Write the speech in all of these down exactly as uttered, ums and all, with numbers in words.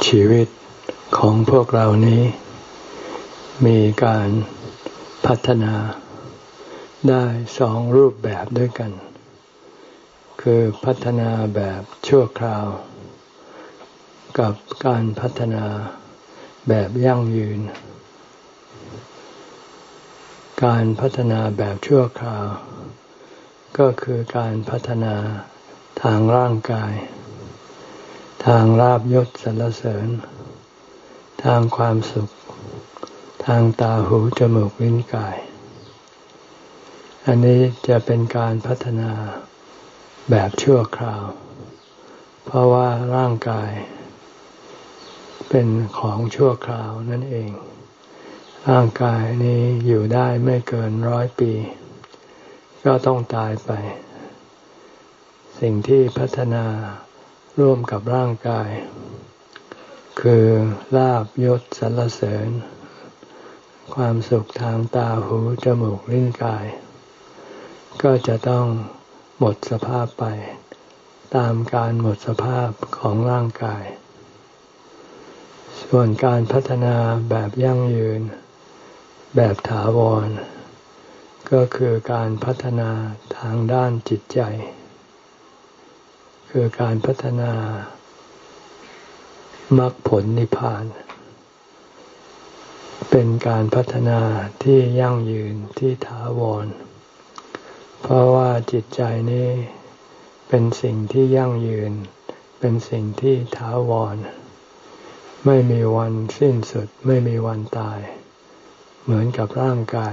ชีวิตของพวกเรานี้มีการพัฒนาได้สองรูปแบบด้วยกันคือพัฒนาแบบชั่วคราวกับการพัฒนาแบบยั่งยืนการพัฒนาแบบชั่วคราวก็คือการพัฒนาทางร่างกายทางลาภยศสรรเสริญทางความสุขทางตาหูจมูกลิ้นกายอันนี้จะเป็นการพัฒนาแบบชั่วคราวเพราะว่าร่างกายเป็นของชั่วคราวนั่นเองร่างกายนี้อยู่ได้ไม่เกินร้อยปีก็ต้องตายไปสิ่งที่พัฒนาร่วมกับร่างกายคือลาภยศสรรเสริญความสุขทางตาหูจมูกลิ้นกายก็จะต้องหมดสภาพไปตามการหมดสภาพของร่างกายส่วนการพัฒนาแบบยั่งยืนแบบถาวรก็คือการพัฒนาทางด้านจิตใจคือการพัฒนามรรคผลนิพพานเป็นการพัฒนาที่ยั่งยืนที่ถาวรเพราะว่าจิตใจนี้เป็นสิ่งที่ยั่งยืนเป็นสิ่งที่ถาวรไม่มีวันสิ้นสุดไม่มีวันตายเหมือนกับร่างกาย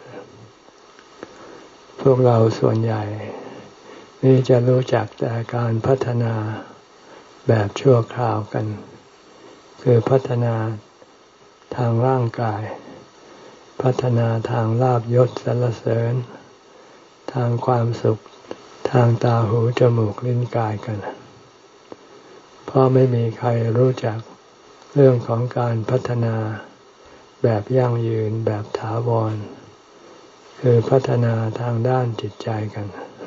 พวกเราส่วนใหญ่นี่จะรู้จักแต่การพัฒนาแบบชั่วคราวกันคือพัฒนาทางร่างกายพัฒนาทางลาภยศสรรเสริญทางความสุขทางตาหูจมูกลิ้นกายกันเพราะไม่มีใครรู้จักเรื่องของการพัฒนาแบบยั่งยืนแบบถาวรคือพัฒนาทางด้านจิตใจกัน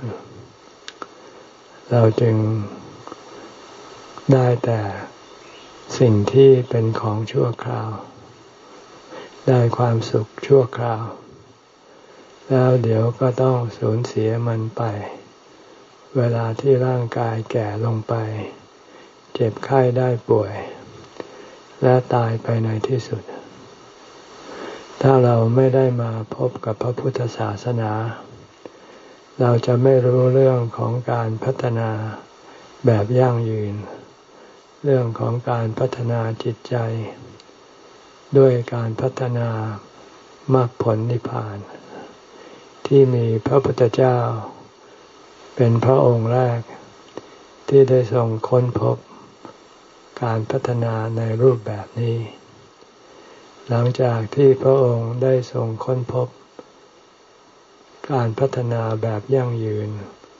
เราจึงได้แต่สิ่งที่เป็นของชั่วคราวได้ความสุขชั่วคราวแล้วเดี๋ยวก็ต้องสูญเสียมันไปเวลาที่ร่างกายแก่ลงไปเจ็บไข้ได้ป่วยและตายไปในที่สุดถ้าเราไม่ได้มาพบกับพระพุทธศาสนาเราจะไม่รู้เรื่องของการพัฒนาแบบยั่งยืนเรื่องของการพัฒนาจิตใจด้วยการพัฒนามรรคผลนิพพานที่มีพระพุทธเจ้าเป็นพระองค์แรกที่ได้ทรงค้นพบการพัฒนาในรูปแบบนี้หลังจากที่พระองค์ได้ทรงค้นพบการพัฒนาแบบยั่งยืน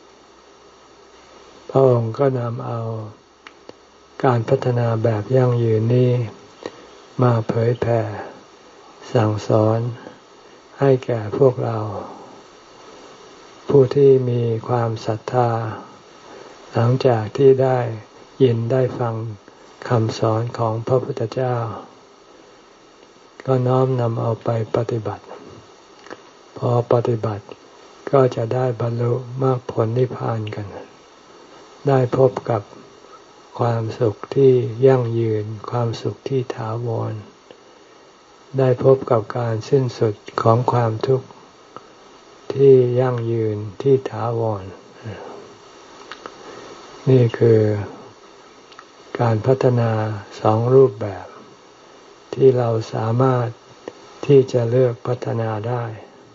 พระองค์ก็นำเอาการพัฒนาแบบยั่งยืนนี้มาเผยแผ่สั่งสอนให้แก่พวกเราผู้ที่มีความศรัทธาหลังจากที่ได้ยินได้ฟังคำสอนของพระพุทธเจ้าก็น้อมนำเอาไปปฏิบัติพอปฏิบัติก็จะได้บรรลุมรรคผลนิพพานกันได้พบกับความสุขที่ยั่งยืนความสุขที่ถาวรได้พบกับการสิ้นสุดของความทุกข์ที่ยั่งยืนที่ถาวรนี่คือการพัฒนาสองรูปแบบที่เราสามารถที่จะเลือกพัฒนาได้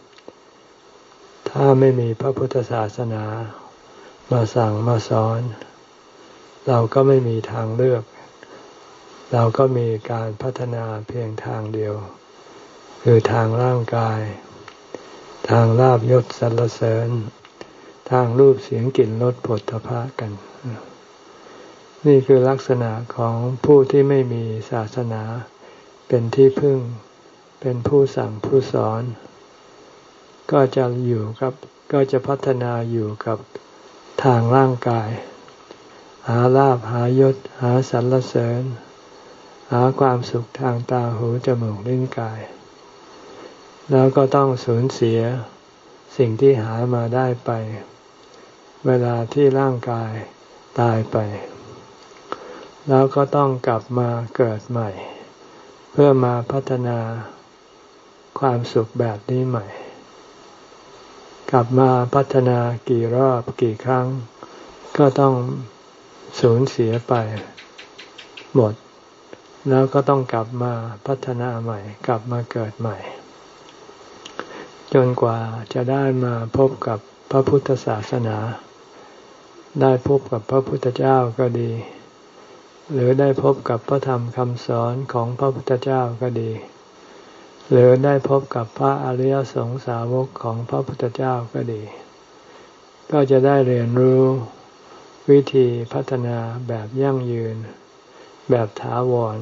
ถ้าไม่มีพระพุทธศาสนามาสั่งมาสอนเราก็ไม่มีทางเลือกเราก็มีการพัฒนาเพียงทางเดียวคือทางร่างกายทางลาภยศสรรเสริญทางรูปเสียงกลิ่นรสโผฏฐัพพะกันนี่คือลักษณะของผู้ที่ไม่มีศาสนาเป็นที่พึ่งเป็นผู้สั่งผู้สอนก็จะอยู่กับก็จะพัฒนาอยู่กับทางร่างกายหาลาภหายศหาสรรเสริญหาความสุขทางตาหูจมูกลิ้นกายแล้วก็ต้องสูญเสียสิ่งที่หามาได้ไปเวลาที่ร่างกายตายไปแล้วก็ต้องกลับมาเกิดใหม่เพื่อมาพัฒนาความสุขแบบนี้ใหม่กลับมาพัฒนากี่รอบกี่ครั้งก็ต้องสูญเสียไปหมดแล้วก็ต้องกลับมาพัฒนาใหม่กลับมาเกิดใหม่จนกว่าจะได้มาพบกับพระพุทธศาสนาได้พบกับพระพุทธเจ้าก็ดีหรือได้พบกับพระธรรมคำสอนของพระพุทธเจ้าก็ดีหรือได้พบกับพระอริยสงสาวกของพระพุทธเจ้าก็ดีก็จะได้เรียนรู้วิธีพัฒนาแบบยั่งยืนแบบถาวร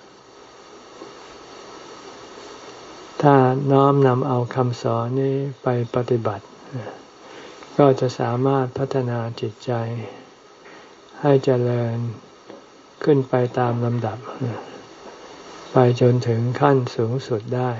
ถ้าน้อมนำเอาคำสอนนี้ไปปฏิบัติก็จะสามารถพัฒนาจิตใจให้เจริญขึ้นไปตามลำดับไปจนถึงขั้นสูงสุดได้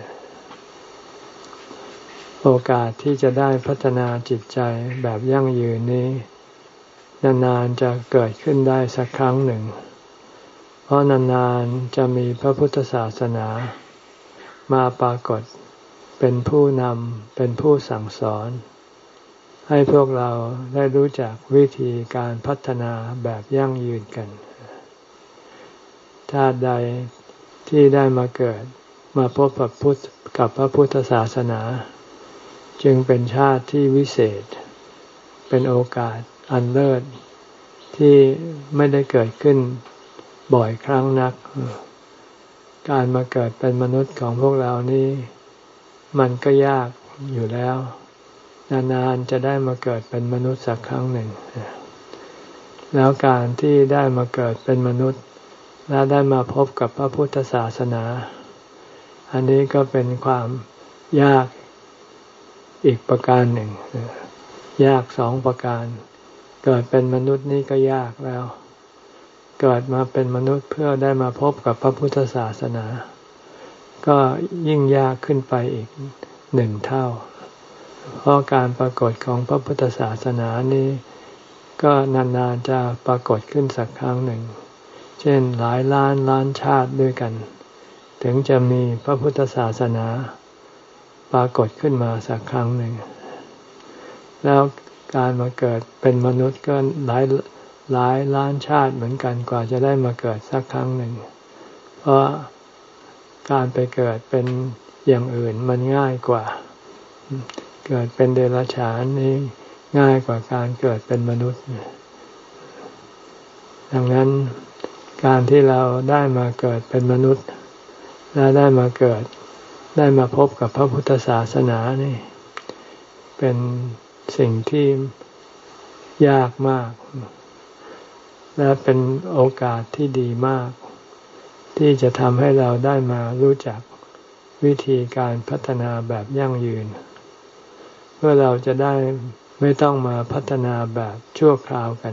โอกาสที่จะได้พัฒนาจิตใจแบบยั่งยืนนี้นานๆจะเกิดขึ้นได้สักครั้งหนึ่งเพราะนานๆจะมีพระพุทธศาสนามาปรากฏเป็นผู้นำเป็นผู้สั่งสอนให้พวกเราได้รู้จักวิธีการพัฒนาแบบยั่งยืนกันชาติใดที่ได้มาเกิดมาพบกับพุทธกับพระพุทธศาสนาจึงเป็นชาติที่วิเศษเป็นโอกาสอันเลิศที่ไม่ได้เกิดขึ้นบ่อยครั้งนักการมาเกิดเป็นมนุษย์ของพวกเรานี่มันก็ยากอยู่แล้วนานๆจะได้มาเกิดเป็นมนุษย์สักครั้งหนึ่งแล้วการที่ได้มาเกิดเป็นมนุษย์และได้มาพบกับพระพุทธศาสนาอันนี้ก็เป็นความยากอีกประการหนึ่งยากสองประการเกิดเป็นมนุษย์นี่ก็ยากแล้วเกิดมาเป็นมนุษย์เพื่อได้มาพบกับพระพุทธศาสนาก็ยิ่งยากขึ้นไปอีกหนึ่งเท่าเพราะการปรากฏของพระพุทธศาสนานี้ก็นานๆจะปรากฏขึ้นสักครั้งหนึ่งเช่นหลายล้านล้านชาติด้วยกันถึงจะมีพระพุทธศาสนาปรากฏขึ้นมาสักครั้งหนึ่งแล้วการมาเกิดเป็นมนุษย์ก็หลายหลายล้านชาติเหมือนกันกว่าจะได้มาเกิดสักครั้งหนึ่งเพราะการไปเกิดเป็นอย่างอื่นมันง่ายกว่าเกิดเป็นเดรัจฉานนี่ง่ายกว่าการเกิดเป็นมนุษย์ดังนั้นการที่เราได้มาเกิดเป็นมนุษย์และได้มาเกิดได้มาพบกับพระพุทธศาสนานี่เป็นสิ่งที่ยากมากและเป็นโอกาสที่ดีมากที่จะทำให้เราได้มารู้จักวิธีการพัฒนาแบบยั่งยืนเพื่อเราจะได้ไม่ต้องมาพัฒนาแบบชั่วคราวกัน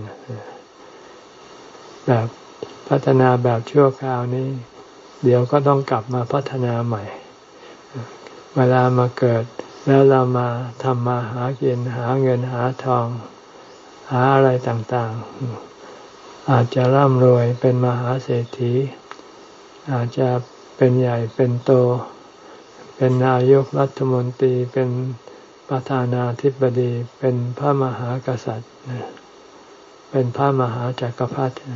แบบพัฒนาแบบชั่วคราวนี้เดี๋ยวก็ต้องกลับมาพัฒนาใหม่เวลามาเกิดแล้วเรามาทำมาหากินหาเงินหาทองหาอะไรต่างๆอาจจะร่ำรวยเป็นมหาเศรษฐีอาจจะเป็นใหญ่เป็นโตเป็นนายกรัฐมนตรีเป็นประธานาธิบดีเป็นพระมหากษัตริย์เป็นพระมหาจักรพรรดิ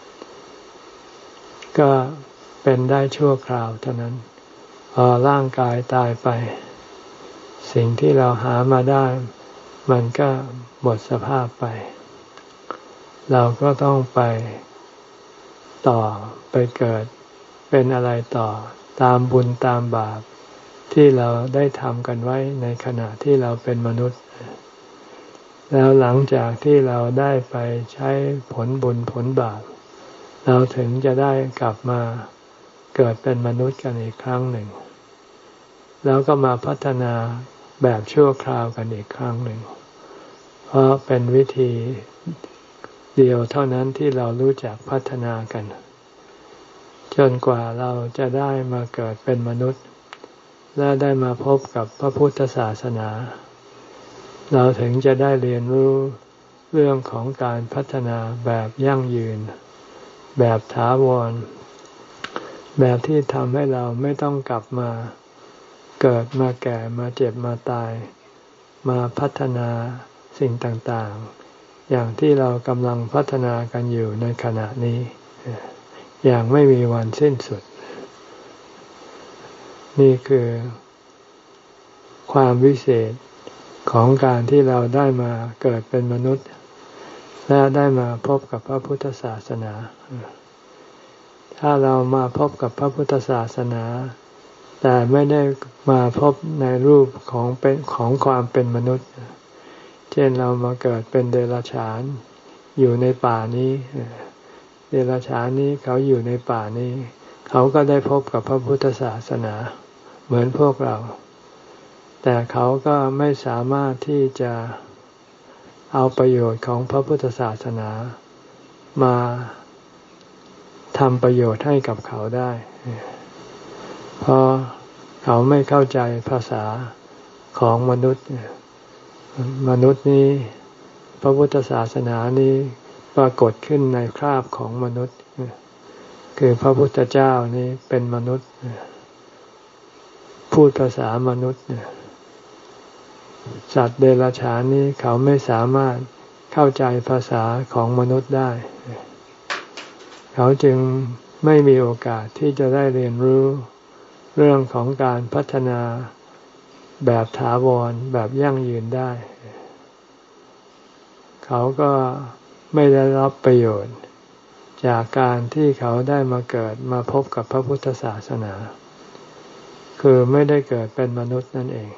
ก็เป็นได้ชั่วคราวเท่านั้นพอร่างกายตายไปสิ่งที่เราหามาได้มันก็หมดสภาพไปเราก็ต้องไปต่อไปเกิดเป็นอะไรต่อตามบุญตามบาปที่เราได้ทำกันไว้ในขณะที่เราเป็นมนุษย์แล้วหลังจากที่เราได้ไปใช้ผลบุญผลบาปเราถึงจะได้กลับมาเกิดเป็นมนุษย์กันอีกครั้งหนึ่งแล้วก็มาพัฒนาแบบชั่วคราวกันอีกครั้งหนึ่งเพราะเป็นวิธีเดียวเท่านั้นที่เรารู้จักพัฒนากันจนกว่าเราจะได้มาเกิดเป็นมนุษย์และได้มาพบกับพระพุทธศาสนาเราถึงจะได้เรียนรู้เรื่องของการพัฒนาแบบยั่งยืนแบบถาวรแบบที่ทำให้เราไม่ต้องกลับมาเกิดมาแก่มาเจ็บมาตายมาพัฒนาสิ่งต่างๆอย่างที่เรากำลังพัฒนากันอยู่ในขณะนี้อย่างไม่มีวันสิ้นสุดนี่คือความวิเศษของการที่เราได้มาเกิดเป็นมนุษย์และได้มาพบกับพระพุทธศาสนาถ้าเรามาพบกับพระพุทธศาสนาแต่ไม่ได้มาพบในรูปของเป็นของความเป็นมนุษย์เช่นเรามาเกิดเป็นเดรัจฉานอยู่ในป่านี้เดรัจฉานนี้เขาอยู่ในป่านี้เขาก็ได้พบกับพระพุทธศาสนาเหมือนพวกเราแต่เขาก็ไม่สามารถที่จะเอาประโยชน์ของพระพุทธศาสนามาทำประโยชน์ให้กับเขาได้เพราะเขาไม่เข้าใจภาษาของมนุษย์มนุษย์นี้พระพุทธศาสนานี้ปรากฏขึ้นในคราบของมนุษย์คือพระพุทธเจ้านี้เป็นมนุษย์พูดภาษามนุษย์สัตว์เดรัจฉานนี้เขาไม่สามารถเข้าใจภาษาของมนุษย์ได้เขาจึงไม่มีโอกาสที่จะได้เรียนรู้เรื่องของการพัฒนาแบบถาวรแบบยั่งยืนได้เขาก็ไม่ได้รับประโยชน์จากการที่เขาได้มาเกิดมาพบกับพระพุทธศาสนาคือไม่ได้เกิดเป็นมนุษย์นั่นเอง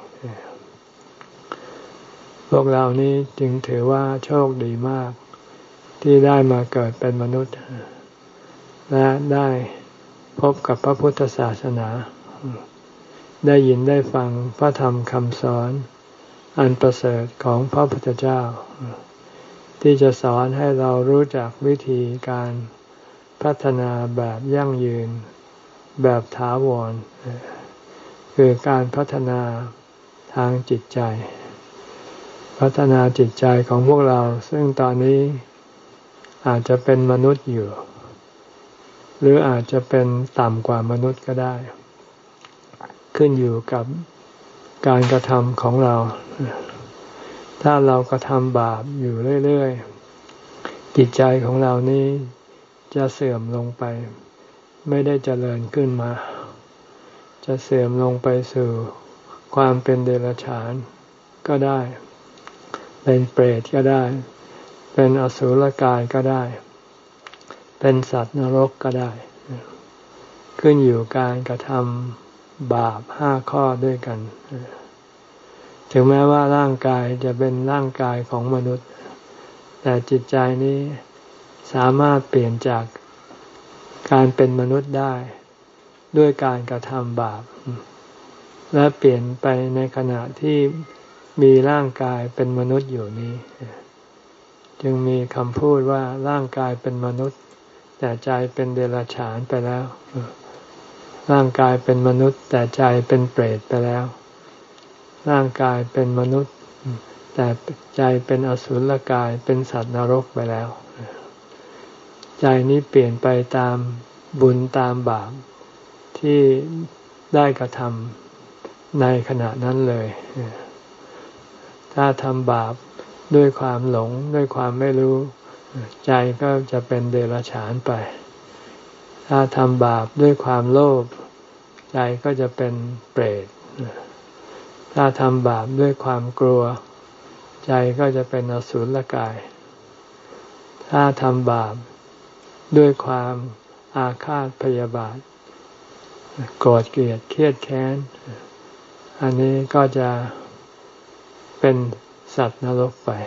พวกเรานี้จึงถือว่าโชคดีมากที่ได้มาเกิดเป็นมนุษย์และได้พบกับพระพุทธศาสนาได้ยินได้ฟังพระธรรมคำสอนอันประเสริฐของพระพุทธเจ้าที่จะสอนให้เรารู้จักวิธีการพัฒนาแบบยั่งยืนแบบถาวรคือการพัฒนาทางจิตใจพัฒนาจิตใจของพวกเราซึ่งตอนนี้อาจจะเป็นมนุษย์อยู่หรืออาจจะเป็นต่ำกว่ามนุษย์ก็ได้ขึ้นอยู่กับการกระทำของเราถ้าเรากระทำบาปอยู่เรื่อยๆจิตใจของเรานี้จะเสื่อมลงไปไม่ได้เจริญขึ้นมาจะเสื่อมลงไปสู่ความเป็นเดรัจฉานก็ได้เป็นเปรตก็ได้เป็นอสุรกายก็ได้เป็นสัตว์นรกก็ได้ขึ้นอยู่การกระทำบาปห้าข้อด้วยกันถึงแม้ว่าร่างกายจะเป็นร่างกายของมนุษย์แต่จิตใจนี้สามารถเปลี่ยนจากการเป็นมนุษย์ได้ด้วยการกระทำบาปและเปลี่ยนไปในขณะที่มีร่างกายเป็นมนุษย์อยู่นี้จึงมีคำพูดว่าร่างกายเป็นมนุษย์แต่ใจเป็นเดรัจฉานไปแล้วร่างกายเป็นมนุษย์แต่ใจเป็นเปรตไปแล้วร่างกายเป็นมนุษย์แต่ใจเป็นอสุรกายเป็นสัตว์นรกไปแล้วใจนี้เปลี่ยนไปตามบุญตามบาปที่ได้กระทำในขณะนั้นเลยถ้าทำบาปด้วยความหลงด้วยความไม่รู้ใจก็จะเป็นเดรัจฉานไปถ้าทำบาปด้วยความโลภใจก็จะเป็นเปรตถ้าทำบาปด้วยความกลัวใจก็จะเป็นอสุรกายถ้าทำบาปด้วยความอาฆาตพยาบาทโกรธเกลียดเครียดแค้นอันนี้ก็จะเป็นสัตว์นรกไป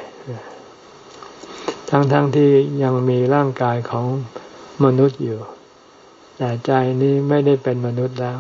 ทั้งๆ ท, ที่ยังมีร่างกายของมนุษย์อยู่แต่ใจนี้ไม่ได้เป็นมนุษย์แล้ว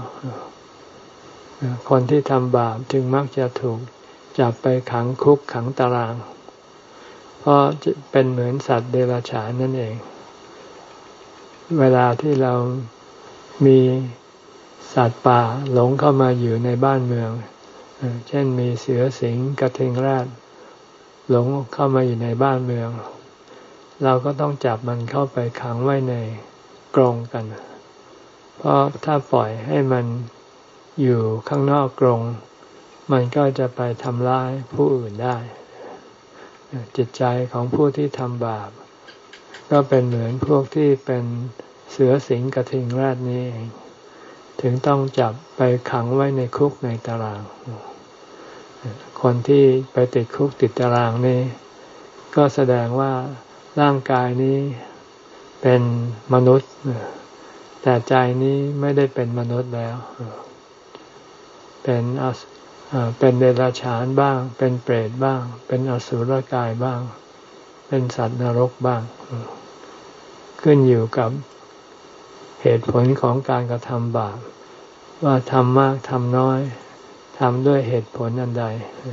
คนที่ทำบาปจึงมักจะถูกจับไปขังคุกขังตารางเพราะเป็นเหมือนสัตว์เดรัจฉานนั่นเองเวลาที่เรามีสัตว์ป่าหลงเข้ามาอยู่ในบ้านเมืองเช่นมีเสือสิงห์กระทิงแรดหลงเข้ามาอยู่ในบ้านเมืองเราก็ต้องจับมันเข้าไปขังไว้ในกรงกันเพราะถ้าปล่อยให้มันอยู่ข้างนอกกรงมันก็จะไปทำร้ายผู้อื่นได้จิตใจของผู้ที่ทำบาปก็เป็นเหมือนพวกที่เป็นเสือสิงห์กระทิงแรดนี้เองถึงต้องจับไปขังไว้ในคุกในตารางคนที่ไปติดคุกติดตารางนี่ก็แสดงว่าร่างกายนี้เป็นมนุษย์แต่ใจนี้ไม่ได้เป็นมนุษย์แล้วเป็นเป็นเดรัจฉานบ้างเป็นเปรตบ้างเป็นอสุรกายบ้างเป็นสัตว์นรกบ้างขึ้นอยู่กับเหตุผลของการกระทำบาปว่าทำมากทำน้อยทำด้วยเหตุผลอันใด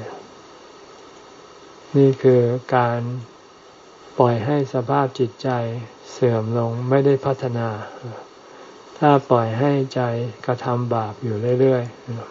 นี่คือการปล่อยให้สภาพจิตใจเสื่อมลงไม่ได้พัฒนาถ้าปล่อยให้ใจกระทำบาปอยู่เรื่อย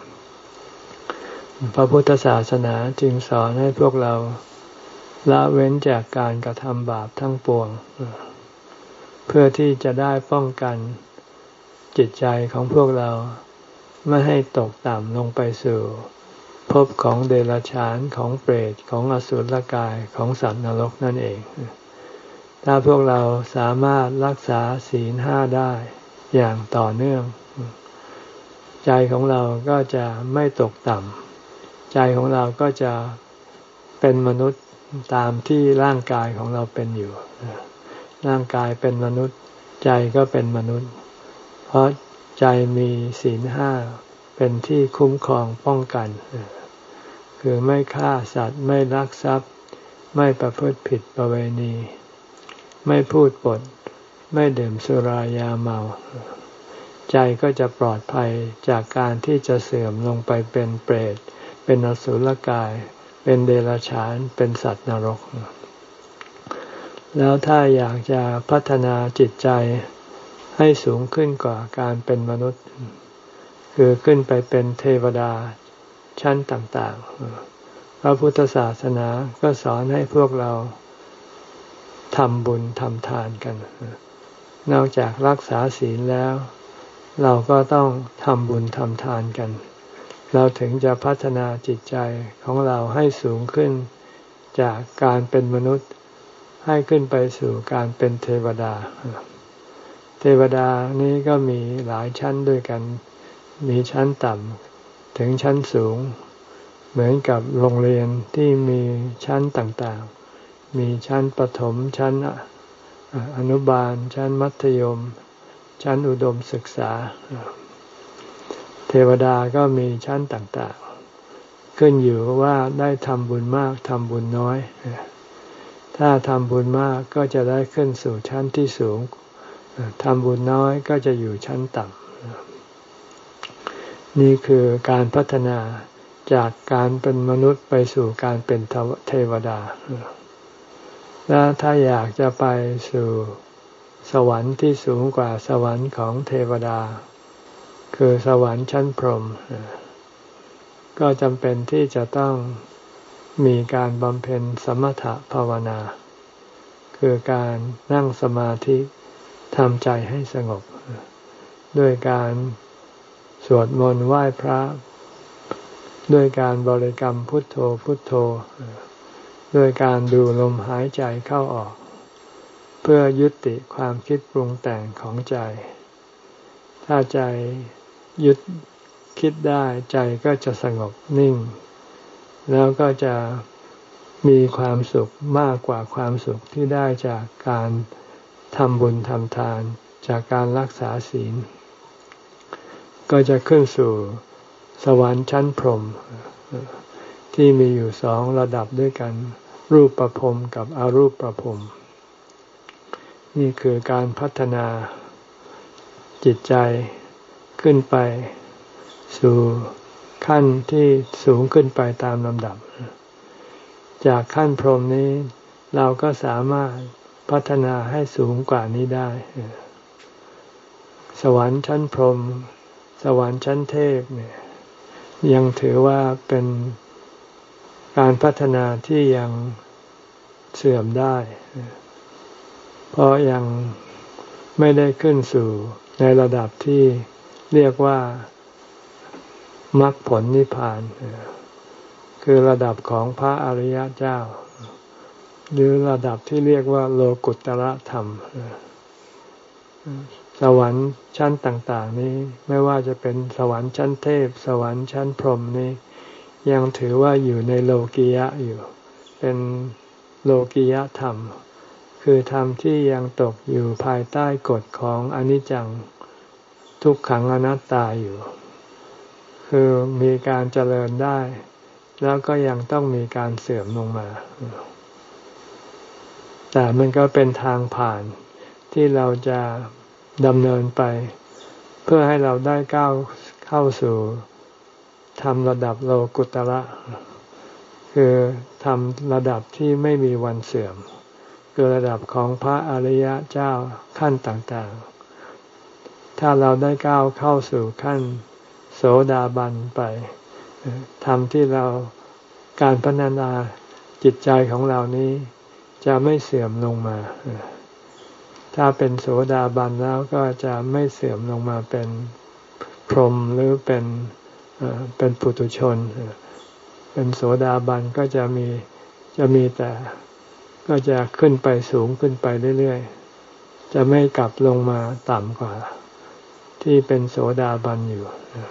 ๆพระพุทธศาสนาจึงสอนให้พวกเราละเว้นจากการกระทำบาปทั้งปวงเพื่อที่จะได้ป้องกันจิตใจของพวกเราไม่ให้ตกต่ำลงไปสู่ภพของเดรัจฉานของเปรตของอสุรกายของสัตว์นรกนั่นเองถ้าพวกเราสามารถรักษาศีลห้าได้อย่างต่อเนื่องใจของเราก็จะไม่ตกต่ำใจของเราก็จะเป็นมนุษย์ตามที่ร่างกายของเราเป็นอยู่ร่างกายเป็นมนุษย์ใจก็เป็นมนุษย์เพราะใจมีศีลห้าเป็นที่คุ้มครองป้องกันคือไม่ฆ่าสัตว์ไม่ลักทรัพย์ไม่ประพฤติผิดประเวณีไม่พูดปดไม่ดื่มสุรายาเมาใจก็จะปลอดภัยจากการที่จะเสื่อมลงไปเป็นเปรตเป็นอสุรกายเป็นเดรัจฉานเป็นสัตว์นรกแล้วถ้าอยากจะพัฒนาจิตใจให้สูงขึ้นกว่าการเป็นมนุษย์คือขึ้นไปเป็นเทวดาชั้นต่างๆพระพุทธศาสนาก็สอนให้พวกเราทำบุญทำทานกันนอกจากรักษาศีลแล้วเราก็ต้องทำบุญทำทานกันเราถึงจะพัฒนาจิตใจของเราให้สูงขึ้นจากการเป็นมนุษย์ให้ขึ้นไปสู่การเป็นเทวดาเทวดานี้ก็มีหลายชั้นด้วยกันมีชั้นต่ำถึงชั้นสูงเหมือนกับโรงเรียนที่มีชั้นต่างๆมีชั้นประถมชั้นอนุบาลชั้นมัธยมชั้นอุดมศึกษาเทวดาก็มีชั้นต่างๆขึ้นอยู่ว่าได้ทำบุญมากทำบุญน้อยถ้าทำบุญมากก็จะได้ขึ้นสู่ชั้นที่สูงทำบุญน้อยก็จะอยู่ชั้นต่ำนี่คือการพัฒนาจากการเป็นมนุษย์ไปสู่การเป็นเทวดาและถ้าอยากจะไปสู่สวรรค์ที่สูงกว่าสวรรค์ของเทวดาคือสวรรค์ชั้นพรหมก็จำเป็นที่จะต้องมีการบำเพ็ญสมถภาวนาคือการนั่งสมาธิทำใจให้สงบด้วยการสวดมนต์ไหว้พระด้วยการบริกรรมพุทโธพุทโธด้วยการดูลมหายใจเข้าออกเพื่อยุติความคิดปรุงแต่งของใจถ้าใจหยุดคิดได้ใจก็จะสงบนิ่งแล้วก็จะมีความสุขมากกว่าความสุขที่ได้จากการทำบุญทำทานจากการรักษาศีลก็จะขึ้นสู่สวรรค์ชั้นพรหมที่มีอยู่สองระดับด้วยกันรูปประพรหมกับอรูปประพรหมนี่คือการพัฒนาจิตใจขึ้นไปสู่ขั้นที่สูงขึ้นไปตามลำดับจากขั้นพรหมนี้เราก็สามารถพัฒนาให้สูงกว่านี้ได้สวรรค์ชั้นพรหมสวรรค์ชั้นเทพเนี่ยยังถือว่าเป็นการพัฒนาที่ยังเสื่อมได้เพราะยังไม่ได้ขึ้นสู่ในระดับที่เรียกว่ามรรคผลนิพพานคือระดับของพระอริยเจ้าหรือระดับที่เรียกว่าโลกุตตรธรรมสวรรค์ชั้นต่างๆนี้ไม่ว่าจะเป็นสวรรค์ชั้นเทพสวรรค์ชั้นพรหมนี้ยังถือว่าอยู่ในโลกียะอยู่เป็นโลกียธรรมคือธรรมที่ยังตกอยู่ภายใต้กฎของอนิจจังทุกขังอนัตตาอยู่คือมีการเจริญได้แล้วก็ยังต้องมีการเสื่อมลงมาแต่มันก็เป็นทางผ่านที่เราจะดำเนินไปเพื่อให้เราได้ก้าวเข้าสู่ธรรมระดับโลกุตระคือธรรมระดับที่ไม่มีวันเสื่อมคือระดับของพระอริยเจ้าขั้นต่างๆถ้าเราได้ก้าวเข้าสู่ขั้นโสดาบันไปธรรมที่เราการพัฒนาจิตใจของเรานี้จะไม่เสื่อมลงมาถ้าเป็นโสดาบันแล้วก็จะไม่เสื่อมลงมาเป็นพรหมหรือเป็นเป็นปุถุชนเป็นโสดาบันก็จะมีจะมีแต่ก็จะขึ้นไปสูงขึ้นไปเรื่อยๆจะไม่กลับลงมาต่ำกว่าที่เป็นโสดาบันอยู่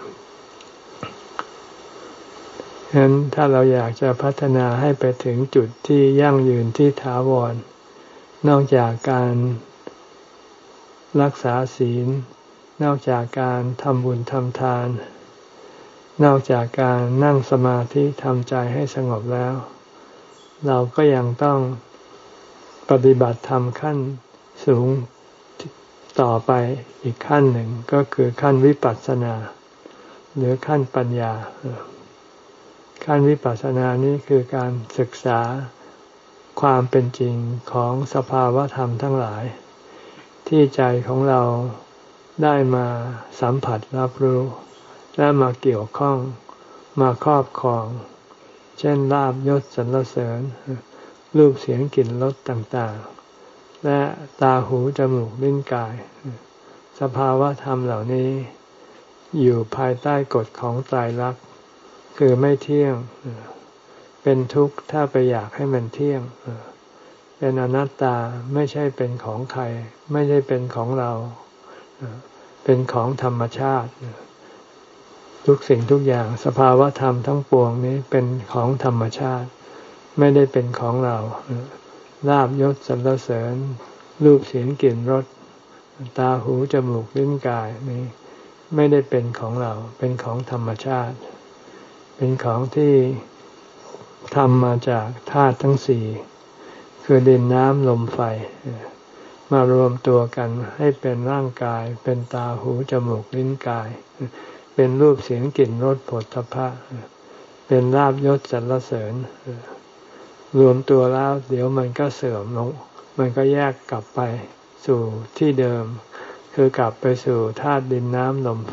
ฉะนั้นถ้าเราอยากจะพัฒนาให้ไปถึงจุดที่ยั่งยืนที่ถาวรนอกจากการรักษาศีลนอกจากการทำบุญทำทานนอกจากการนั่งสมาธิทำใจให้สงบแล้วเราก็ยังต้องปฏิบัติธรรมขั้นสูงต่อไปอีกขั้นหนึ่งก็คือขั้นวิปัสสนาหรือขั้นปัญญาขั้นวิปัสสนานี้คือการศึกษาความเป็นจริงของสภาวะธรรมทั้งหลายที่ใจของเราได้มาสัมผัสรับรู้และมาเกี่ยวข้องมาครอบครองเช่นลาภยศสรรเสริญรูปเสียงกลิ่นรสต่างๆและตาหูจมูกลิ้นกายสภาวะธรรมเหล่านี้อยู่ภายใต้กฎของไตรลักษณ์คือไม่เที่ยงเป็นทุกข์ถ้าไปอยากให้มันเที่ยงเป็นอนัตตาไม่ใช่เป็นของใครไม่ใช่เป็นของเราเป็นของธรรมชาติทุกสิ่งทุกอย่างสภาวะธรรมทั้งปวงนี้เป็นของธรรมชาติไม่ได้เป็นของเราลาภยศสรรเสริญรูปเสียงกลิ่นรสตาหูจมูกลิ้นกายนี้ไม่ได้เป็นของเราเป็นของธรรมชาติเป็นของที่ทำมาจากธาตุทั้งสี่คือดินน้ำลมไฟมารวมตัวกันให้เป็นร่างกายเป็นตาหูจมูกลิ้นกายเป็นรูปเสียงกลิ่นรสโผฏฐัพพะเป็นลาภยศสรรเสริญรวมตัวแล้วเดี๋ยวมันก็เสื่อมลงมันก็แยกกลับไปสู่ที่เดิมคือกลับไปสู่ธาตุดินน้ำลมไฟ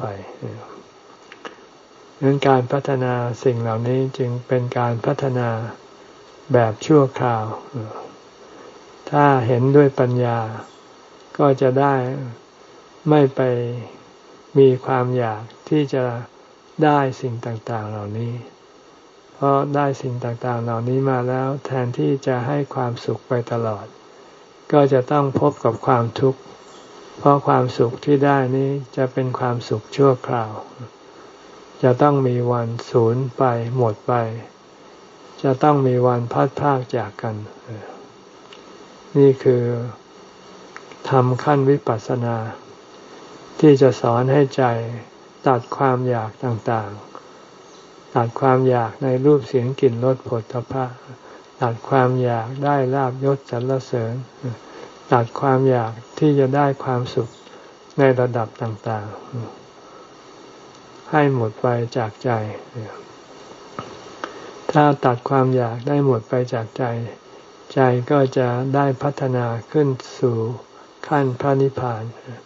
ดังนั้นการพัฒนาสิ่งเหล่านี้จึงเป็นการพัฒนาแบบชั่วคราวถ้าเห็นด้วยปัญญาก็จะได้ไม่ไปมีความอยากที่จะได้สิ่งต่างๆเหล่านี้เพราะได้สิ่งต่างๆเหล่านี้มาแล้วแทนที่จะให้ความสุขไปตลอดก็จะต้องพบกับความทุกข์เพราะความสุขที่ได้นี้จะเป็นความสุขชั่วคราวจะต้องมีวันสูญไปหมดไปจะต้องมีวันพัดพรากจากกันนี่คือธรรมขั้นวิปัสสนาที่จะสอนให้ใจตัดความอยากต่างๆตัดความอยากในรูปเสียงกลิ่นรสโผฏฐัพพะตัดความอยากได้ลาภยศสรรเสริญตัดความอยากที่จะได้ความสุขในระดับต่างๆให้หมดไปจากใจถ้าตัดความอยากได้หมดไปจากใจใจก็จะได้พัฒนาขึ้นสู่ขั้นพระนิพพาน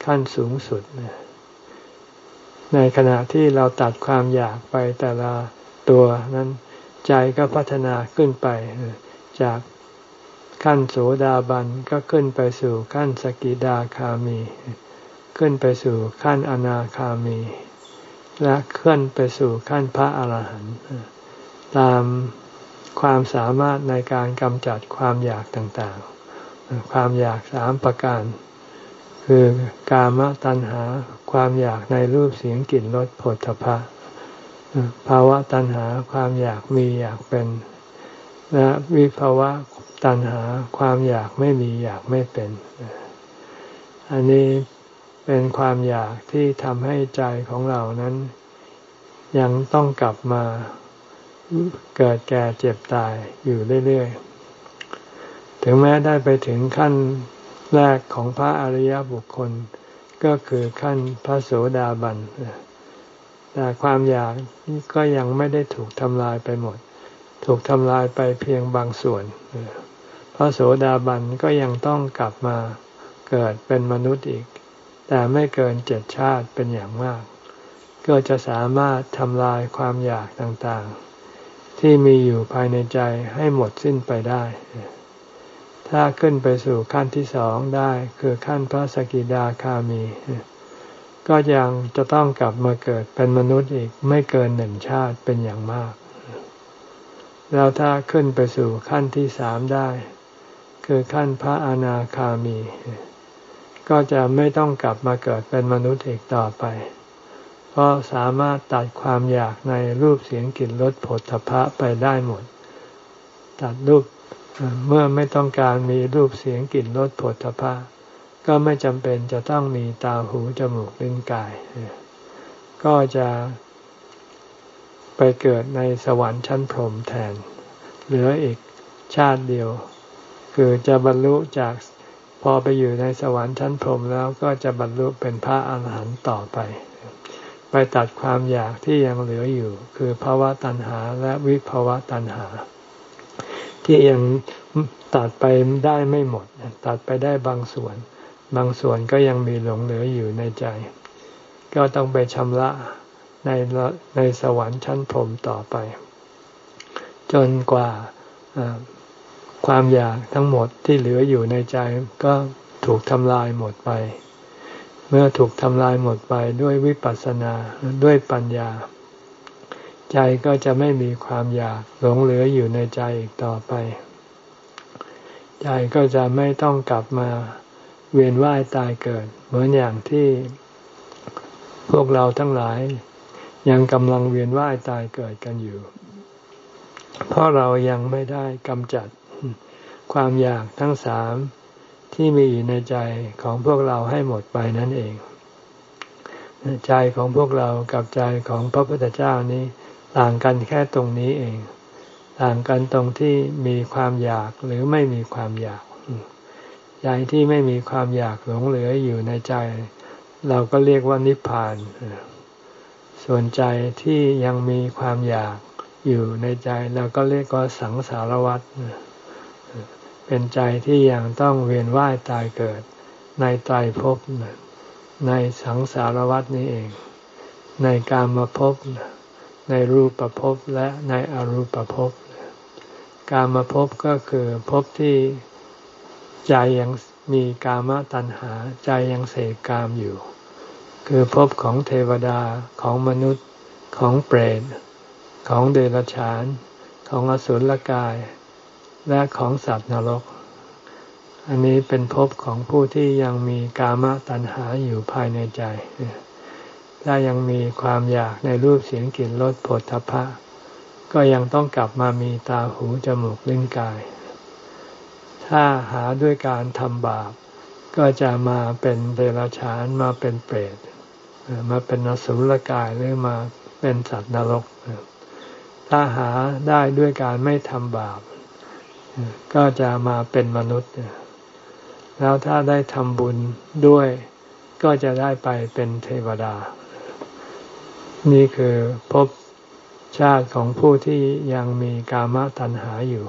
ขั้นสูงสุดในขณะที่เราตัดความอยากไปแต่ละตัวนั้นใจก็พัฒนาขึ้นไปจากขั้นโสดาบันก็ขึ้นไปสู่ขั้นสกิทาคามีขึ้นไปสู่ขั้นอนาคามีและขึ้นไปสู่ขั้นพระอรหันต์ตามความสามารถในการกำจัดความอยากต่างๆความอยากสามประการคือกามตัณหาความอยากในรูปเสียงกลิ่นรสโผฏฐัพพะภาวะตัณหาความอยากมีอยากเป็นและวิภาวะตัณหาความอยากไม่มีอยากไม่เป็นอันนี้เป็นความอยากที่ทำให้ใจของเรานั้นยังต้องกลับมาเกิดแก่เจ็บตายอยู่เรื่อยๆถึงแม้ได้ไปถึงขั้นแรกของพระอริยบุคคลก็คือขั้นพระโสดาบันแต่ความอยากก็ยังไม่ได้ถูกทำลายไปหมดถูกทำลายไปเพียงบางส่วนพระโสดาบันก็ยังต้องกลับมาเกิดเป็นมนุษย์อีกแต่ไม่เกินเจ็ดชาติเป็นอย่างมากก็จะสามารถทำลายความอยากต่างๆที่มีอยู่ภายในใจให้หมดสิ้นไปได้ถ้าขึ้นไปสู่ขั้นที่สองได้คือขั้นพระสกิทาคามีก็ยังจะต้องกลับมาเกิดเป็นมนุษย์อีกไม่เกินหนึ่งชาติเป็นอย่างมากแล้วถ้าขึ้นไปสู่ขั้นที่สามได้คือขั้นพระอนาคามีก็จะไม่ต้องกลับมาเกิดเป็นมนุษย์อีกต่อไปเพราะสามารถตัดความอยากในรูปเสียงกลิ่นรสโผฏฐัพพะไปได้หมดตัดรูปเมื่อไม่ต้องการมีรูปเสียงกลิ่นรสโผฏฐัพพะก็ไม่จำเป็นจะต้องมีตาหูจมูกลิ้นกายก็จะไปเกิดในสวรรค์ชั้นพรหมแทนเหลืออีกชาติเดียวคือจะบรรลุจากพอไปอยู่ในสวรรค์ชั้นพรหมแล้วก็จะบรรลุเป็นพระอรหันต์ต่อไปไปตัดความอยากที่ยังเหลืออยู่คือภาวะตัณหาและวิภาวะตัณหาที่ยังตัดไปได้ไม่หมดตัดไปได้บางส่วนบางส่วนก็ยังมีหลงเหลืออยู่ในใจก็ต้องไปชำระในในสวรรค์ชั้นพรหมต่อไปจนกว่าความอยากทั้งหมดที่เหลืออยู่ในใจก็ถูกทำลายหมดไปเมื่อถูกทำลายหมดไปด้วยวิปัสสนาด้วยปัญญาใจก็จะไม่มีความอยากหลงเหลืออยู่ในใจอีกต่อไปใจก็จะไม่ต้องกลับมาเวียนว่ายตายเกิดเหมือนอย่างที่พวกเราทั้งหลายยังกำลังเวียนว่ายตายเกิดกันอยู่เพราะเรายังไม่ได้กำจัดความอยากทั้งสามที่มีอยู่ในใจของพวกเราให้หมดไปนั่นเองใจของพวกเรากับใจของพระพุทธเจ้านี้ต่างกันแค่ตรงนี้เองต่างกันตรงที่มีความอยากหรือไม่มีความอยากใจที่ไม่มีความอยากหลงเหลืออยู่ในใจเราก็เรียกว่านิพพานส่วนใจที่ยังมีความอยากอยู่ในใจเราก็เรียกว่าสังสารวัฏเป็นใจที่ยังต้องเวียนว่ายตายเกิดในไตรภพในสังสารวัฏนี้เองในกามภพในรูปภพและในอรูปภพกามภพก็คือภพที่ใจยังมีกามตัณหาใจยังเสพกามอยู่คือภพของเทวดาของมนุษย์ของเปรตของเดรัจฉานของอสุรกายและของสัตว์นรกอันนี้เป็นภพของผู้ที่ยังมีกามตัณหาอยู่ภายในใจถ้ายังมีความอยากในรูปเสียงกลิ่นรสโผฏฐัพพะก็ยังต้องกลับมามีตาหูจมูกลิ้นกายถ้าหาด้วยการทำบาปก็จะมาเป็นเดรัจฉานมาเป็นเปรตมาเป็นอสุรกายหรือมาเป็นสัตว์นรกถ้าหาได้ด้วยการไม่ทำบาปก็จะมาเป็นมนุษย์แล้วถ้าได้ทำบุญด้วยก็จะได้ไปเป็นเทวดานี่คือภพชาติของผู้ที่ยังมีกามตัณหาอยู่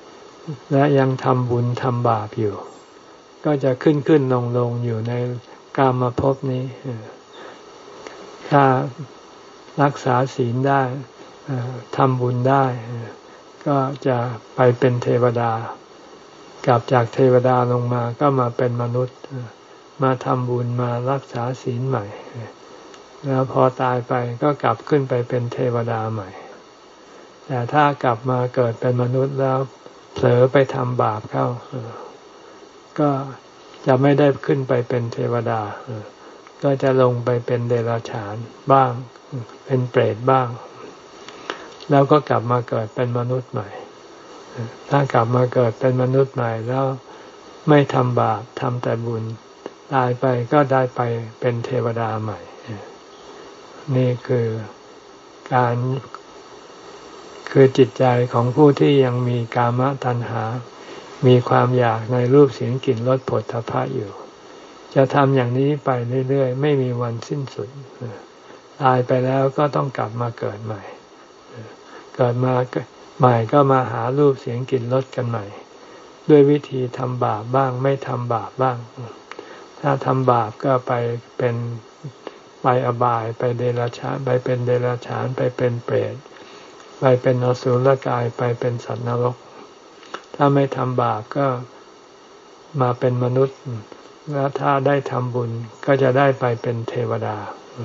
และยังทำบุญทำบาปอยู่ก็จะขึ้นขึ้นลงลงอยู่ในกามภพนี้ถ้ารักษาศีลได้ทำบุญได้ก็จะไปเป็นเทวดากลับจากเทวดาลงมาก็มาเป็นมนุษย์มาทำบุญมารักษาศีลใหม่แล้วพอตายไปก็กลับขึ้นไปเป็นเทวดาใหม่แต่ถ้ากลับมาเกิดเป็นมนุษย์แล้วเผลอไปทำบาปเข้าก็จะไม่ได้ขึ้นไปเป็นเทวดาก็จะลงไปเป็นเดรัจฉานบ้างเป็นเปรตบ้างแล้วก็กลับมาเกิดเป็นมนุษย์ใหม่ถ้ากลับมาเกิดเป็นมนุษย์ใหม่แล้วไม่ทำบาปทำแต่บุญตายไปก็ได้ไปเป็นเทวดาใหม่นี่คือการคือจิตใจของผู้ที่ยังมีกามตัณหามีความอยากในรูปเสียงกลิ่นรสผลทพะอยู่จะทำอย่างนี้ไปเรื่อยๆไม่มีวันสิ้นสุดตายไปแล้วก็ต้องกลับมาเกิดใหม่เกิดมาใหม่ก็มาหารูปเสียงกลิ่นรสกันใหม่ด้วยวิธีทำบาปบ้างไม่ทำบาปบ้างถ้าทำบาปก็ไปเป็นไปอบายไปเดรัจฉานไปเป็นเดรัจฉานไปเป็นเปรตไปเป็นอสุรกายไปเป็นสัตว์นรกถ้าไม่ทำบาปก็มาเป็นมนุษย์แล้วถ้าได้ทำบุญก็จะได้ไปเป็นเทวดา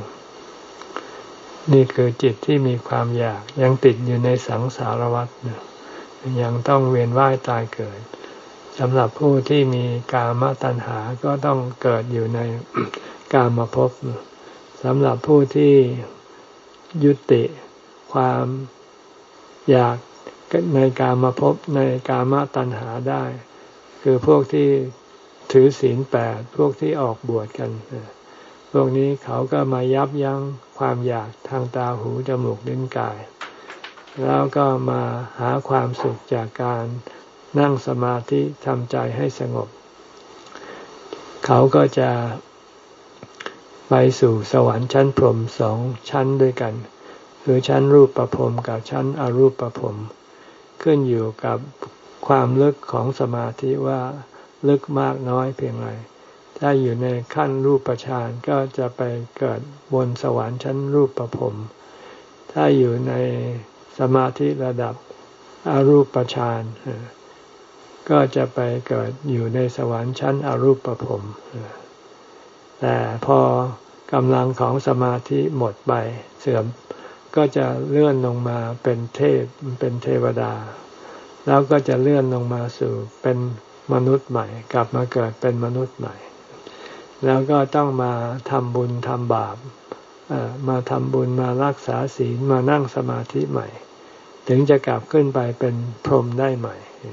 นี่คือจิตที่มีความอยากยังติดอยู่ในสังสารวัฏยังต้องเวียนว่ายตายเกิดสำหรับผู้ที่มีกามตัณหาก็ต้องเกิดอยู่ในกามภพสำหรับผู้ที่ยุติความอยากในกามภพในกามตัณหาได้คือพวกที่ถือศีลแปดพวกที่ออกบวชกันพวกนี้เขาก็มายับยั้งความอยากทางตาหูจมูกลิ้นกายแล้วก็มาหาความสุขจากการนั่งสมาธิทำใจให้สงบเขาก็จะไปสู่สวรรค์ชั้นพรหมสองชั้นด้วยกันคือชั้นรูปพรหมกับชั้นอรูปพรหมขึ้นอยู่กับความลึกของสมาธิว่าลึกมากน้อยเพียงไรถ้าอยู่ในขั้นรูปฌานก็จะไปเกิดบนสวรรค์ชั้นรูปพรหมถ้าอยู่ในสมาธิระดับอรูปฌานก็จะไปเกิดอยู่ในสวรรค์ชั้นอรูปพรหมแต่พอกำลังของสมาธิหมดไปเสื่อมก็จะเลื่อนลงมาเป็นเทพเป็นเทวดาแล้วก็จะเลื่อนลงมาสู่เป็นมนุษย์ใหม่กลับมาเกิดเป็นมนุษย์ใหม่แล้วก็ต้องมาทำบุญทำบาปมาทำบุญมารักษาศีลมานั่งสมาธิใหม่ถึงจะกลับขึ้นไปเป็นพรหมได้ใหม่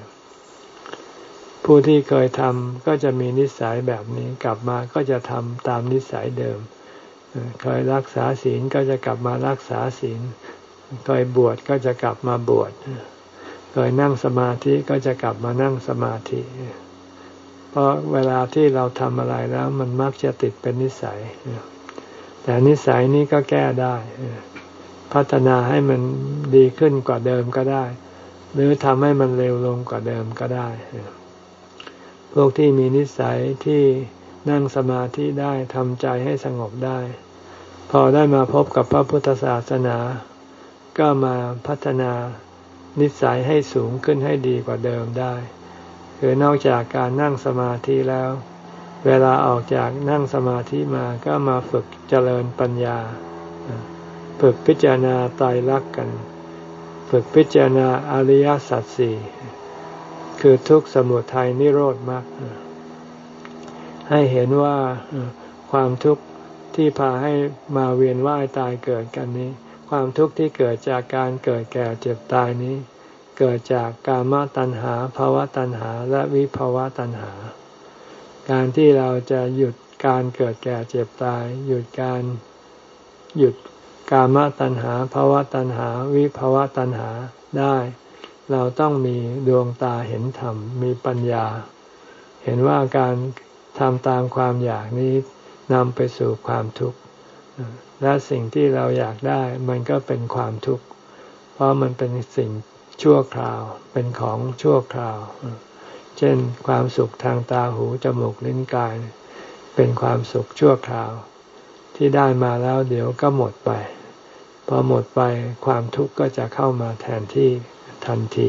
ผู้ที่เคยทำก็จะมีนิสัยแบบนี้กลับมาก็จะทำตามนิสัยเดิมเคยรักษาศีลก็จะกลับมารักษาศีลเคยบวชก็จะกลับมาบวชเคยนั่งสมาธิก็จะกลับมานั่งสมาธิเพราะเวลาที่เราทำอะไรแล้วมันมักจะติดเป็นนิสัยแต่นิสัยนี้ก็แก้ได้พัฒนาให้มันดีขึ้นกว่าเดิมก็ได้หรือทำให้มันเร็วลงกว่าเดิมก็ได้พวกที่มีนิสัยที่นั่งสมาธิได้ทำใจให้สงบได้พอได้มาพบกับพระพุทธศาสนาก็มาพัฒนานิสัยให้สูงขึ้นให้ดีกว่าเดิมได้คือนอกจากการนั่งสมาธิแล้วเวลาออกจากนั่งสมาธิมาก็มาฝึกเจริญปัญญาฝึกพิจารณาไตรลักษณ์กันฝึกพิจารณาอริยสัจสี่คือทุกข์สมุทัยนิโรธมรรคให้เห็นว่าความทุกข์ที่พาให้มาเวียนว่ายตายเกิดกันนี้ความทุกข์ที่เกิดจากการเกิดแก่เจ็บตายนี้เกิดจากกามตัณหาภวตัณหาและวิภวตัณหาการที่เราจะหยุดการเกิดแก่เจ็บตายหยุดการหยุดกามตัณหาภวตัณหาวิภวตัณหาได้เราต้องมีดวงตาเห็นธรรมมีปัญญาเห็นว่าการทำตามความอยากนี้นำไปสู่ความทุกข์และสิ่งที่เราอยากได้มันก็เป็นความทุกข์เพราะมันเป็นสิ่งชั่วคราวเป็นของชั่วคราวเช่นความสุขทางตาหูจมูกลิ้นกายเป็นความสุขชั่วคราวที่ได้มาแล้วเดี๋ยวก็หมดไปพอหมดไปความทุกข์ก็จะเข้ามาแทนที่ทันที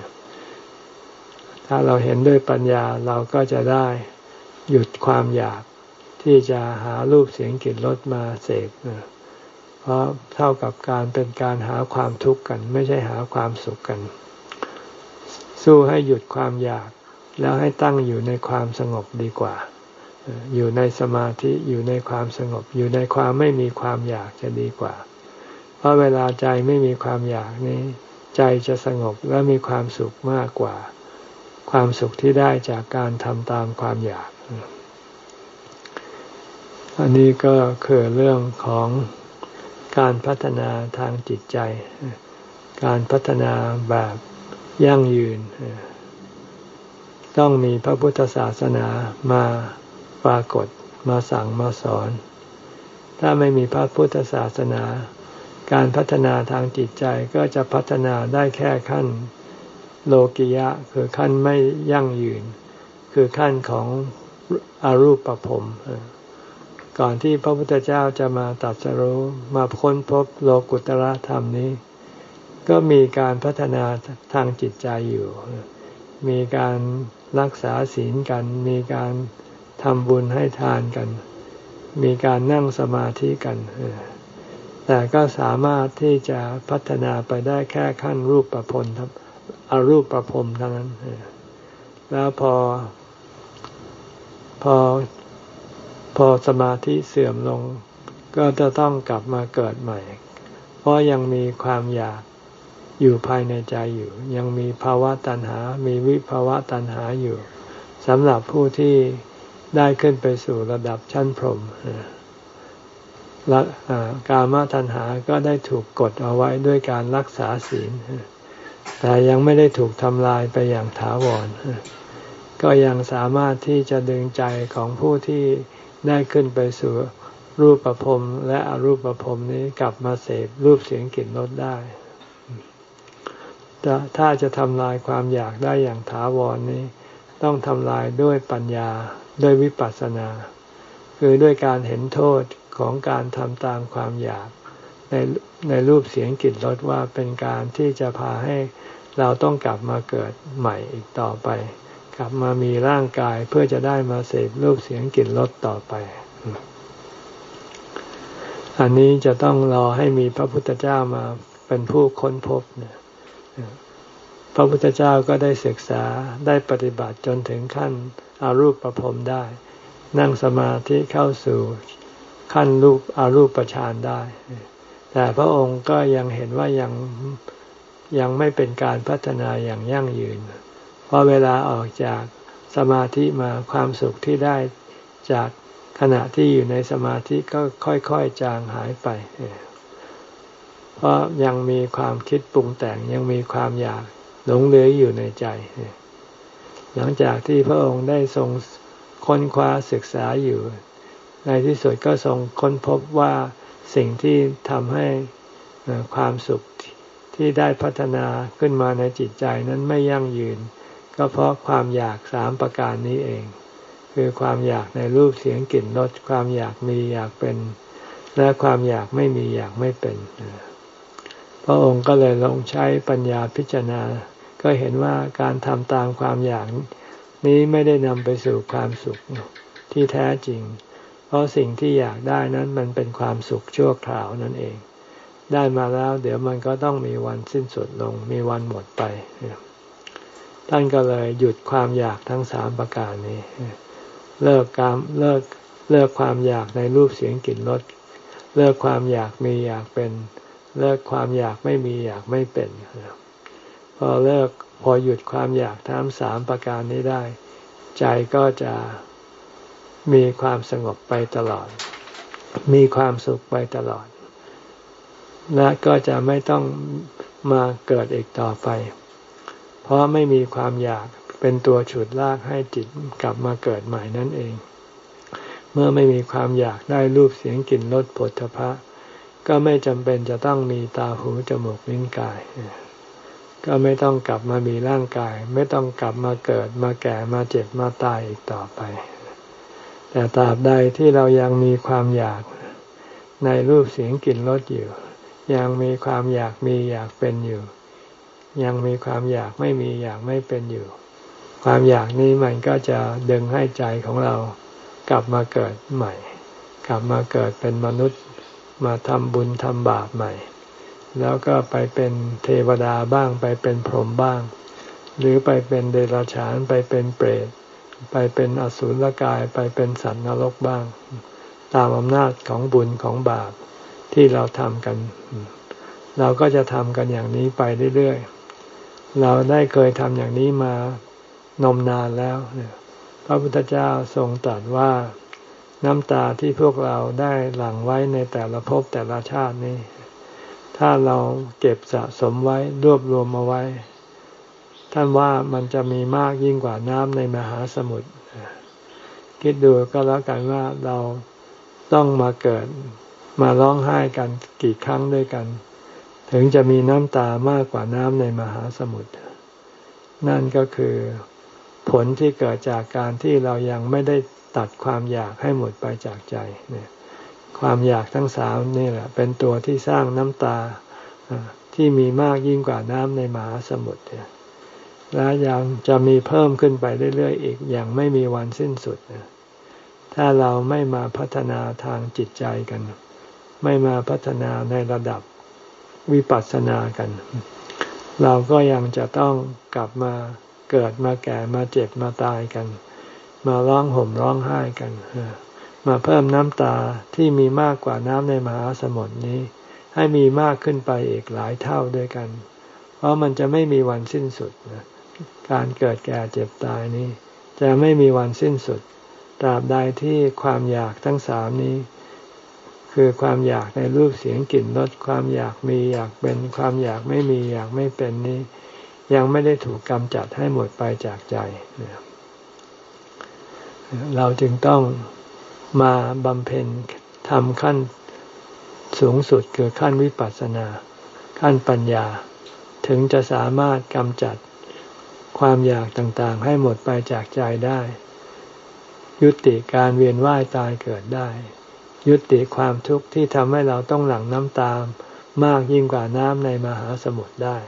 ถ้าเราเห็นด้วยปัญญาเราก็จะได้หยุดความอยากที่จะหารูปเสียงกลิ่นรสมาเสพเพราะเท่ากับการเป็นการหาความทุกข์กันไม่ใช่หาความสุขกันสู้ให้หยุดความอยากแล้วให้ตั้งอยู่ในความสงบดีกว่าอยู่ในสมาธิอยู่ในความสงบอยู่ในความไม่มีความอยากจะดีกว่าเพราะเวลาใจไม่มีความอยากนี้ใจจะสงบและมีความสุขมากกว่าความสุขที่ได้จากการทำตามความอยากอันนี้ก็คือเรื่องของการพัฒนาทางจิตใจการพัฒนาแบบยั่งยืนต้องมีพระพุทธศาสนามาปรากฏมาสั่งมาสอนถ้าไม่มีพระพุทธศาสนาการพัฒนาทางจิตใจก็จะพัฒนาได้แค่ขั้นโลกิยะคือขั้นไม่ยั่งยืนคือขั้นของอรูปภพก่อนที่พระพุทธเจ้าจะมาตรัสรู้มาค้นพบโลกุตตรธรรมนี้ก็มีการพัฒนาทางจิตใจอยู่มีการรักษาศีลกันมีการทำบุญให้ทานกันมีการนั่งสมาธิกันแต่ก็สามารถที่จะพัฒนาไปได้แค่ขั้นรูปประพรครับอรูปประพรมเท่านั้นแล้วพอพอพอสมาธิเสื่อมลงก็จะต้องกลับมาเกิดใหม่เพราะยังมีความอยากอยู่ภายในใจอยู่ยังมีภาวะตัณหามีวิภาวะตัณหาอยู่สำหรับผู้ที่ได้ขึ้นไปสู่ระดับชั้นพรหมและกามตัณหาก็ได้ถูกกดเอาไว้ด้วยการรักษาศีลแต่ยังไม่ได้ถูกทำลายไปอย่างถาวรก็ยังสามารถที่จะดึงใจของผู้ที่ได้ขึ้นไปสู่รูปภพและอรูปภพนี้กลับมาเสพรูปเสียงกลิ่นรสได้ถ้าจะทำลายความอยากได้อย่างถาวรนี้ต้องทำลายด้วยปัญญาด้วยวิปัสสนาคือด้วยการเห็นโทษของการทำตามความอยากในในรูปเสียงกลิ่นรสว่าเป็นการที่จะพาให้เราต้องกลับมาเกิดใหม่อีกต่อไปกลับมามีร่างกายเพื่อจะได้มาเสพรูปเสียงกลิ่นรสต่อไปอันนี้จะต้องรอให้มีพระพุทธเจ้ามาเป็นผู้ค้นพบเนี่ยพระพุทธเจ้าก็ได้ศึกษาได้ปฏิบัติจนถึงขั้นอรูปภพได้นั่งสมาธิเข้าสู่ขั้นรูปอรูปฌานได้แต่พระองค์ก็ยังเห็นว่ายังยังไม่เป็นการพัฒนาอย่างยั่งยืนเพราะเวลาออกจากสมาธิมาความสุขที่ได้จากขณะที่อยู่ในสมาธิก็ค่อยๆจางหายไปเพราะยังมีความคิดปรุงแต่งยังมีความอยากหลงเหลืออยู่ในใจหลังจากที่พระองค์ได้ทรงค้นคว้าศึกษาอยู่ในที่สุดก็ทรงค้นพบว่าสิ่งที่ทำให้ความสุขที่ได้พัฒนาขึ้นมาในจิตใจนั้นไม่ยั่งยืนก็เพราะความอยากสามประการนี้เองคือความอยากในรูปเสียงกลิ่นรสความอยากมีอยากเป็นและความอยากไม่มีอยากไม่เป็นพระองค์ก็เลยลงใช้ปัญญาพิจารณาก็เห็นว่าการทำตามความอยากนี้ไม่ได้นำไปสู่ความสุขที่แท้จริงเพราะสิ่งที่อยากได้นั้นมันเป็นความสุขชั่วคราวนั่นเองได้มาแล้วเดี๋ยวมันก็ต้องมีวันสิ้นสุดลงมีวันหมดไปท่านก็เลยหยุดความอยากทั้งสามประการนี้เลิกการเลิกเลิกความอยากในรูปเสียงกลิ่นรสเลิกความอยากมีอยากเป็นเลิกความอยากไม่มีอยากไม่เป็นพอเลิกพอหยุดความอยากทั้งสามประการนี้ได้ใจก็จะมีความสงบไปตลอดมีความสุขไปตลอดและก็จะไม่ต้องมาเกิดอีกต่อไปเพราะไม่มีความอยากเป็นตัวฉุดลากให้จิตกลับมาเกิดใหม่นั่นเองเมื่อไม่มีความอยากได้รูปเสียงกลิ่นรสโผฏฐัพพะก็ไม่จำเป็นจะต้องมีตาหูจมูกลิ้นกายก็ไม่ต้องกลับมามีร่างกายไม่ต้องกลับมาเกิดมาแก่มาเจ็บมาตายอีกต่อไปแต่ตราบใดที่เรายังมีความอยากในรูปเสียงกลิ่นรสอยู่ยังมีความอยากมีอยากเป็นอยู่ยังมีความอยากไม่มีอยากไม่เป็นอยู่ความอยากนี้มันก็จะดึงให้ใจของเรากลับมาเกิดใหม่กลับมาเกิดเป็นมนุษย์มาทำบุญทำบาปใหม่แล้วก็ไปเป็นเทวดาบ้างไปเป็นพรหมบ้างหรือไปเป็นเดรัจฉานไปเป็นเปรตไปเป็นอสุรกายไปเป็นสัตว์นรกบ้างตามอำนาจของบุญของบาปที่เราทำกันเราก็จะทำกันอย่างนี้ไปเรื่อยๆเราได้เคยทำอย่างนี้มานมนานแล้วพระพุทธเจ้าทรงตรัสว่าน้ำตาที่พวกเราได้หลั่งไว้ในแต่ละภพแต่ละชาตินี้ถ้าเราเก็บสะสมไว้รวบรวมเอาไว้ท่านว่ามันจะมีมากยิ่งกว่าน้ำในมหาสมุทรคิดดูก็แล้วกันว่าเราต้องมาเกิดมาร้องไห้กันกี่ครั้งด้วยกันถึงจะมีน้ำตามากกว่าน้ำในมหาสมุทรนั่นก็คือผลที่เกิดจากการที่เรายังไม่ได้ตัดความอยากให้หมดไปจากใจเนี่ยความอยากทั้งสามนี่แหละเป็นตัวที่สร้างน้ำตาที่มีมากยิ่งกว่าน้ำในมหาสมุทรและยังจะมีเพิ่มขึ้นไปเรื่อยๆอีกอย่างไม่มีวันสิ้นสุดถ้าเราไม่มาพัฒนาทางจิตใจกันไม่มาพัฒนาในระดับวิปัสสนากันเราก็ยังจะต้องกลับมาเกิดมาแก่มาเจ็บมาตายกันมาร้องห่มร้องไห้กันมาเพิ่มน้ำตาที่มีมากกว่าน้ำในมหาสมุทรนี้ให้มีมากขึ้นไปอีกหลายเท่าด้วยกันเพราะมันจะไม่มีวันสิ้นสุดการเกิดแก่เจ็บตายนี้จะไม่มีวันสิ้นสุดตราบใดที่ความอยากทั้งสามนี้คือความอยากในรูปเสียงกลิ่นรสความอยากมีอยากเป็นความอยากไม่มีอยากไม่เป็นนี้ยังไม่ได้ถูกกำจัดให้หมดไปจากใจเราจึงต้องมาบำเพ็ญทำขั้นสูงสุดคือขั้นวิปัสสนาขั้นปัญญาถึงจะสามารถกำจัดความอยากต่างๆให้หมดไปจากใจได้ยุติการเวียนว่ายตายเกิดได้ยุติความทุกข์ที่ทำให้เราต้องหลั่งน้ำตามากยิ่งกว่าน้ำในมหาสมุทรได้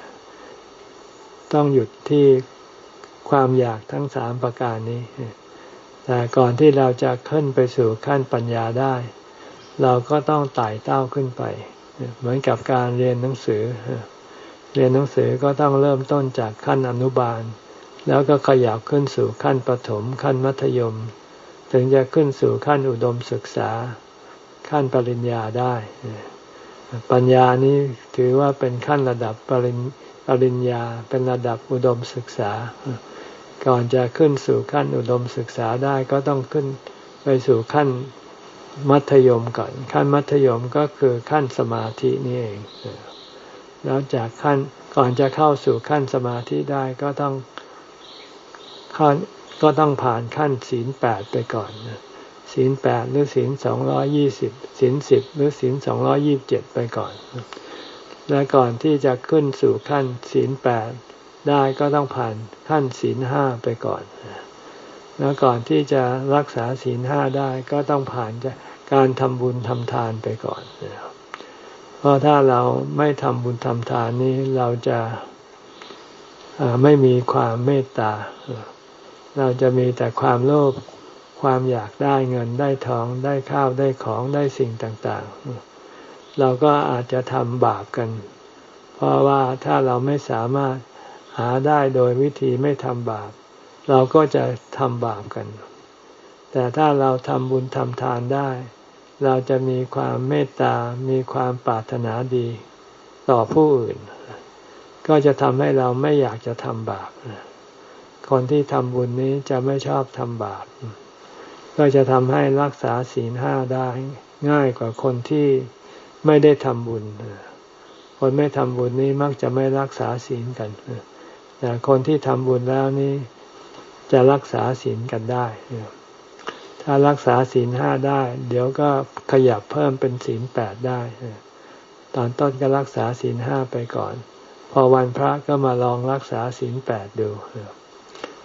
ต้องหยุดที่ความอยากทั้งสามประการนี้แต่ก่อนที่เราจะขึ้นไปสู่ขั้นปัญญาได้เราก็ต้องไต่เต้าขึ้นไปเหมือนกับการเรียนหนังสือเรียนหนังสือก็ต้องเริ่มต้นจากขั้นอนุบาลแล้วก็ขยับขึ้นสู่ขั้นประถมขั้นมัธยมถึงจะขึ้นสู่ขั้นอุดมศึกษาขั้นปริญญาได้ปัญญานี้ถือว่าเป็นขั้นระดับปริญปริญญาเป็นระดับอุดมศึกษาก่อนจะขึ้นสู่ขั้นอุดมศึกษาได้ก็ต้องขึ้นไปสู่ขั้นมัธยมก่อนขั้นมัธยมก็คือขั้นสมาธินี่เองแล้วจากขั้นก่อนจะเข้าสู่ขั้นสมาธิได้ก็ต้องขั้นก็ต้องผ่านขั้นศีลแปดไปก่อนศีลแปดหรือศีลสองร้อยยี่สิบศีลสิบหรือศีลสองร้อยยี่สิบเจ็ดไปก่อนและก่อนที่จะขึ้นสู่ขั้นศีลแปดได้ก็ต้องผ่านขั้นศีลห้าไปก่อนแล้วก่อนที่จะรักษาศีลห้าได้ก็ต้องผ่านการทำบุญทำทานไปก่อนเพราะถ้าเราไม่ทำบุญทำทานนี้เราจะไม่มีความเมตตาเราจะมีแต่ความโลภความอยากได้เงินได้ทองได้ข้าวได้ของได้สิ่งต่างๆเราก็อาจจะทำบาปกันเพราะว่าถ้าเราไม่สามารถหาได้โดยวิธีไม่ทำบาปเราก็จะทำบาปกันแต่ถ้าเราทำบุญทำทานได้เราจะมีความเมตตามีความปรารถนาดีต่อผู้อื่นก็จะทำให้เราไม่อยากจะทำบาปคนที่ทำบุญนี้จะไม่ชอบทำบาปก็จะทำให้รักษาศีลห้าได้ง่ายกว่าคนที่ไม่ได้ทำบุญคนไม่ทำบุญนี้มักจะไม่รักษาศีลกันแต่คนที่ทำบุญแล้วนี่จะรักษาศีลกันได้ถ้ารักษาศีลห้าได้เดี๋ยวก็ขยับเพิ่มเป็นศีลแปดได้ตอนต้นก็รักษาศีลห้าไปก่อนพอวันพระก็มาลองรักษาศีลแปดดูพอ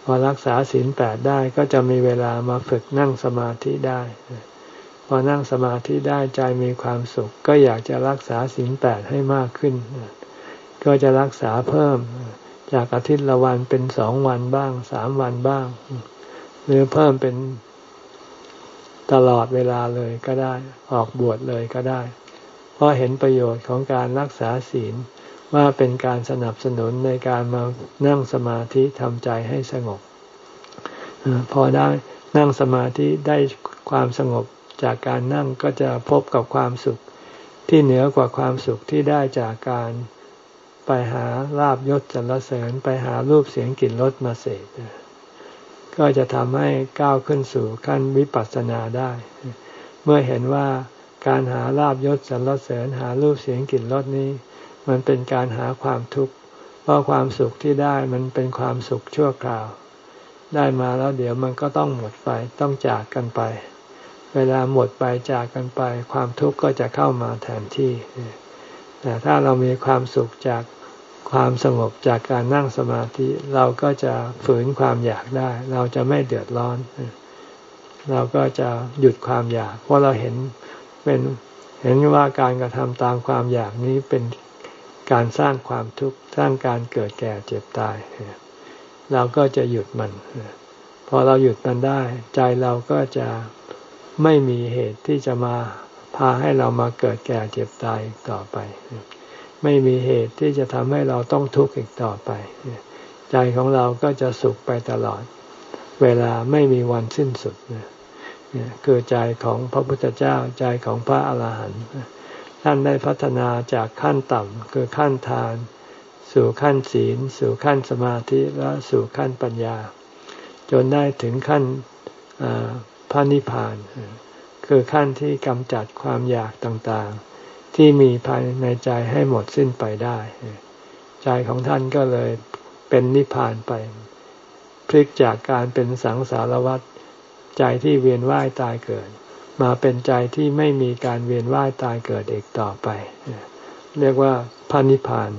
อรักษาศีลแปดได้ก็จะมีเวลามาฝึกนั่งสมาธิได้พอนั่งสมาธิได้ใจมีความสุขก็อยากจะรักษาศีลแปดให้มากขึ้นก็จะรักษาเพิ่มจากอาทิตย์ละวันเป็นสองวันบ้างสามวันบ้างหรือเพิ่มเป็นตลอดเวลาเลยก็ได้ออกบวชเลยก็ได้เพราะเห็นประโยชน์ของการรักษาศีลว่าเป็นการสนับสนุนในการมานั่งสมาธิทำใจให้สงบพอได้นั่งสมาธิได้ความสงบจากการนั่งก็จะพบกับความสุขที่เหนือกว่าความสุขที่ได้จากการไปหาลาภยศสรรเสริญไปหารูปเสียงกลิ่นรสมาเสพก็จะทำให้ก้าวขึ้นสู่ขั้นวิปัสสนาได้เมื่อเห็นว่าการหาลาภยศสรรเสริญหารูปเสียงกลิ่นรสนี้มันเป็นการหาความทุกข์เพราะความสุขที่ได้มันเป็นความสุขชั่วคราวได้มาแล้วเดี๋ยวมันก็ต้องหมดไปต้องจากกันไปเวลาหมดไปจากกันไปความทุกข์ก็จะเข้ามาแทนที่แต่ถ้าเรามีความสุขจากความสงบจากการนั่งสมาธิเราก็จะฝืนความอยากได้เราจะไม่เดือดร้อนเราก็จะหยุดความอยากเพราะเราเห็นเป็นเห็นว่าการกระทำตามความอยากนี้เป็นการสร้างความทุกข์สร้างการเกิดแก่เจ็บตายเราก็จะหยุดมันพอเราหยุดมันได้ใจเราก็จะไม่มีเหตุที่จะมาพาให้เรามาเกิดแก่เจ็บตายอีกต่อไปไม่มีเหตุที่จะทำให้เราต้องทุกข์อีกต่อไปใจของเราก็จะสุขไปตลอดเวลาไม่มีวันสิ้นสุดคือใจของพระพุทธเจ้าใจของพระอรหันต์ท่านได้พัฒนาจากขั้นต่ำคือขั้นทานสู่ขั้นศีลสู่ขั้นสมาธิและสู่ขั้นปัญญาจนได้ถึงขั้นพระนิพพานคือขั้นที่กำจัดความอยากต่างๆที่มีภายในใจให้หมดสิ้นไปได้ใจของท่านก็เลยเป็นนิพพานไปพลิกจากการเป็นสังสารวัฏใจที่เวียนว่ายตายเกิดมาเป็นใจที่ไม่มีการเวียนว่ายตายเกิดอีกต่อไปเรียกว่าพระนิพพาน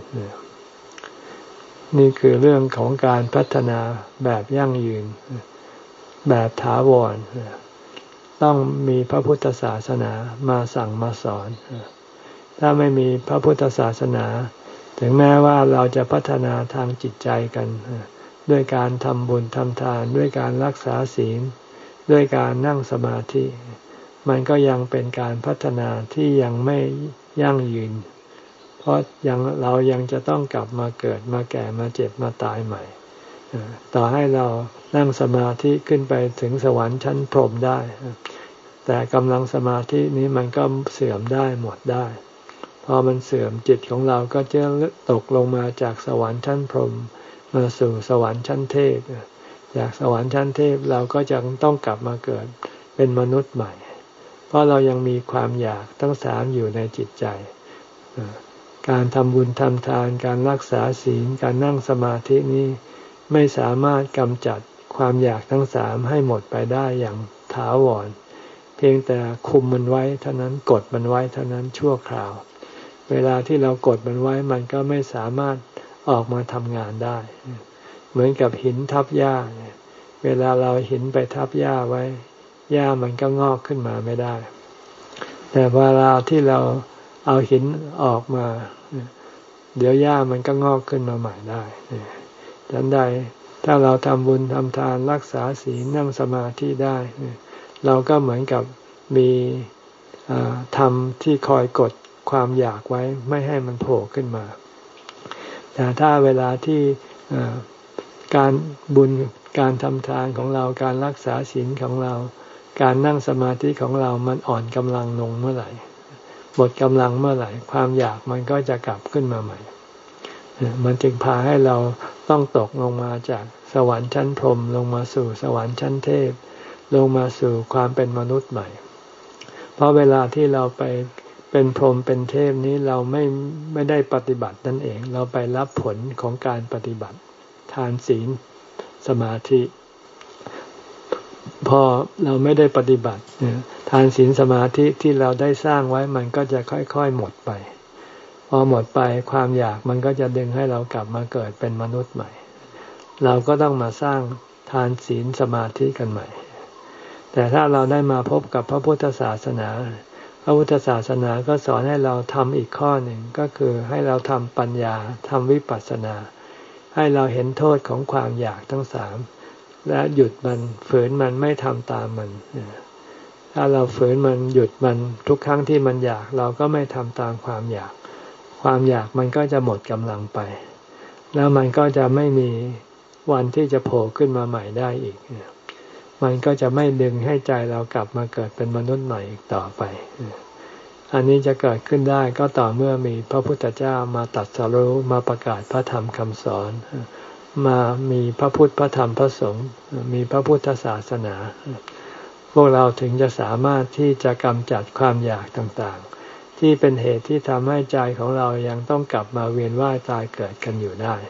นี่คือเรื่องของการพัฒนาแบบยั่งยืนแบบถาวรต้องมีพระพุทธศาสนามาสั่งมาสอนถ้าไม่มีพระพุทธศาสนาถึงแม้ว่าเราจะพัฒนาทางจิตใจกันด้วยการทำบุญทำทานด้วยการรักษาศีลด้วยการนั่งสมาธิมันก็ยังเป็นการพัฒนาที่ยังไม่ยั่งยืนเพราะยังเรายังจะต้องกลับมาเกิดมาแก่มาเจ็บมาตายใหม่ต่อให้เรานั่งสมาธิขึ้นไปถึงสวรรค์ชั้นพรหมได้แต่กำลังสมาธินี้มันก็เสื่อมได้หมดได้พอมันเสื่อมจิตของเราก็จะตกลงมาจากสวรรค์ชั้นพรหมมาสู่สวรรค์ชั้นเทพจากสวรรค์ชั้นเทพเราก็จะต้องกลับมาเกิดเป็นมนุษย์ใหม่เพราะเรายังมีความอยากทั้งสามอยู่ในจิตใจการทำบุญทำทานการรักษาศีลการนั่งสมาธินี้ไม่สามารถกำจัดความอยากทั้งสามให้หมดไปได้อย่างถาวรเพียงแต่คุมมันไว้เท่านั้นกดมันไว้เท่านั้นชั่วคราวเวลาที่เรากดมันไว้มันก็ไม่สามารถออกมาทำงานได้เหมือนกับหินทับหญ้าเวลาเราหินไปทับหญ้าไว้หญ้ามันก็งอกขึ้นมาไม่ได้แต่เวลาที่เราเอาหินออกมาเดี๋ยวหญ้ามันก็งอกขึ้นมาใหม่ได้ดังนั้นถ้าเราทำบุญทำทานรักษาศีลนั่งสมาธิได้เราก็เหมือนกับมีธรรมที่คอยกดความอยากไว้ไม่ให้มันโผล่ขึ้นมาแต่ถ้าเวลาที่การบุญการทำทานของเราการรักษาศีลของเราการนั่งสมาธิของเรามันอ่อนกำลังลงเมื่อไหร่หมดกำลังเมื่อไหร่ความอยากมันก็จะกลับขึ้นมาใหม่มันจึงพาให้เราต้องตกลงมาจากสวรรค์ชั้นพรหมลงมาสู่สวรรค์ชั้นเทพลงมาสู่ความเป็นมนุษย์ใหม่เพราะเวลาที่เราไปเป็นพรหมเป็นเทพนี้เราไม่ไม่ได้ปฏิบัตินั่นเองเราไปรับผลของการปฏิบัติทานศีลสมาธิพอเราไม่ได้ปฏิบัติทานศีลสมาธิที่เราได้สร้างไว้มันก็จะค่อยๆหมดไปพอหมดไปความอยากมันก็จะดึงให้เรากลับมาเกิดเป็นมนุษย์ใหม่เราก็ต้องมาสร้างทานศีลสมาธิกันใหม่แต่ถ้าเราได้มาพบกับพระพุทธศาสนาพระพุทธศาสนาก็สอนให้เราทำอีกข้อหนึ่งก็คือให้เราทำปัญญาทำวิปัสสนาให้เราเห็นโทษของความอยากทั้งสามและหยุดมันฝืนมันไม่ทำตามมันถ้าเราฝืนมันหยุดมันทุกครั้งที่มันอยากเราก็ไม่ทำตามความอยากความอยากมันก็จะหมดกำลังไปแล้วมันก็จะไม่มีวันที่จะโผล่ขึ้นมาใหม่ได้อีกมันก็จะไม่ดึงให้ใจเรากลับมาเกิดเป็นมนุษย์ใหม่อีกต่อไปอันนี้จะเกิดขึ้นได้ก็ต่อเมื่อมีพระพุทธเจ้ามาตรัสรู้มาประกาศพระธรรมคำสอนมามีพระพุทธพระธรรมพระสงฆ์มีพระพุทธศาสนาพวกเราถึงจะสามารถที่จะกำจัดความอยากต่างๆที่เป็นเหตุที่ทำให้ใจของเรายังต้องกลับมาเวียนว่ายตายเกิดกันอยู่ได้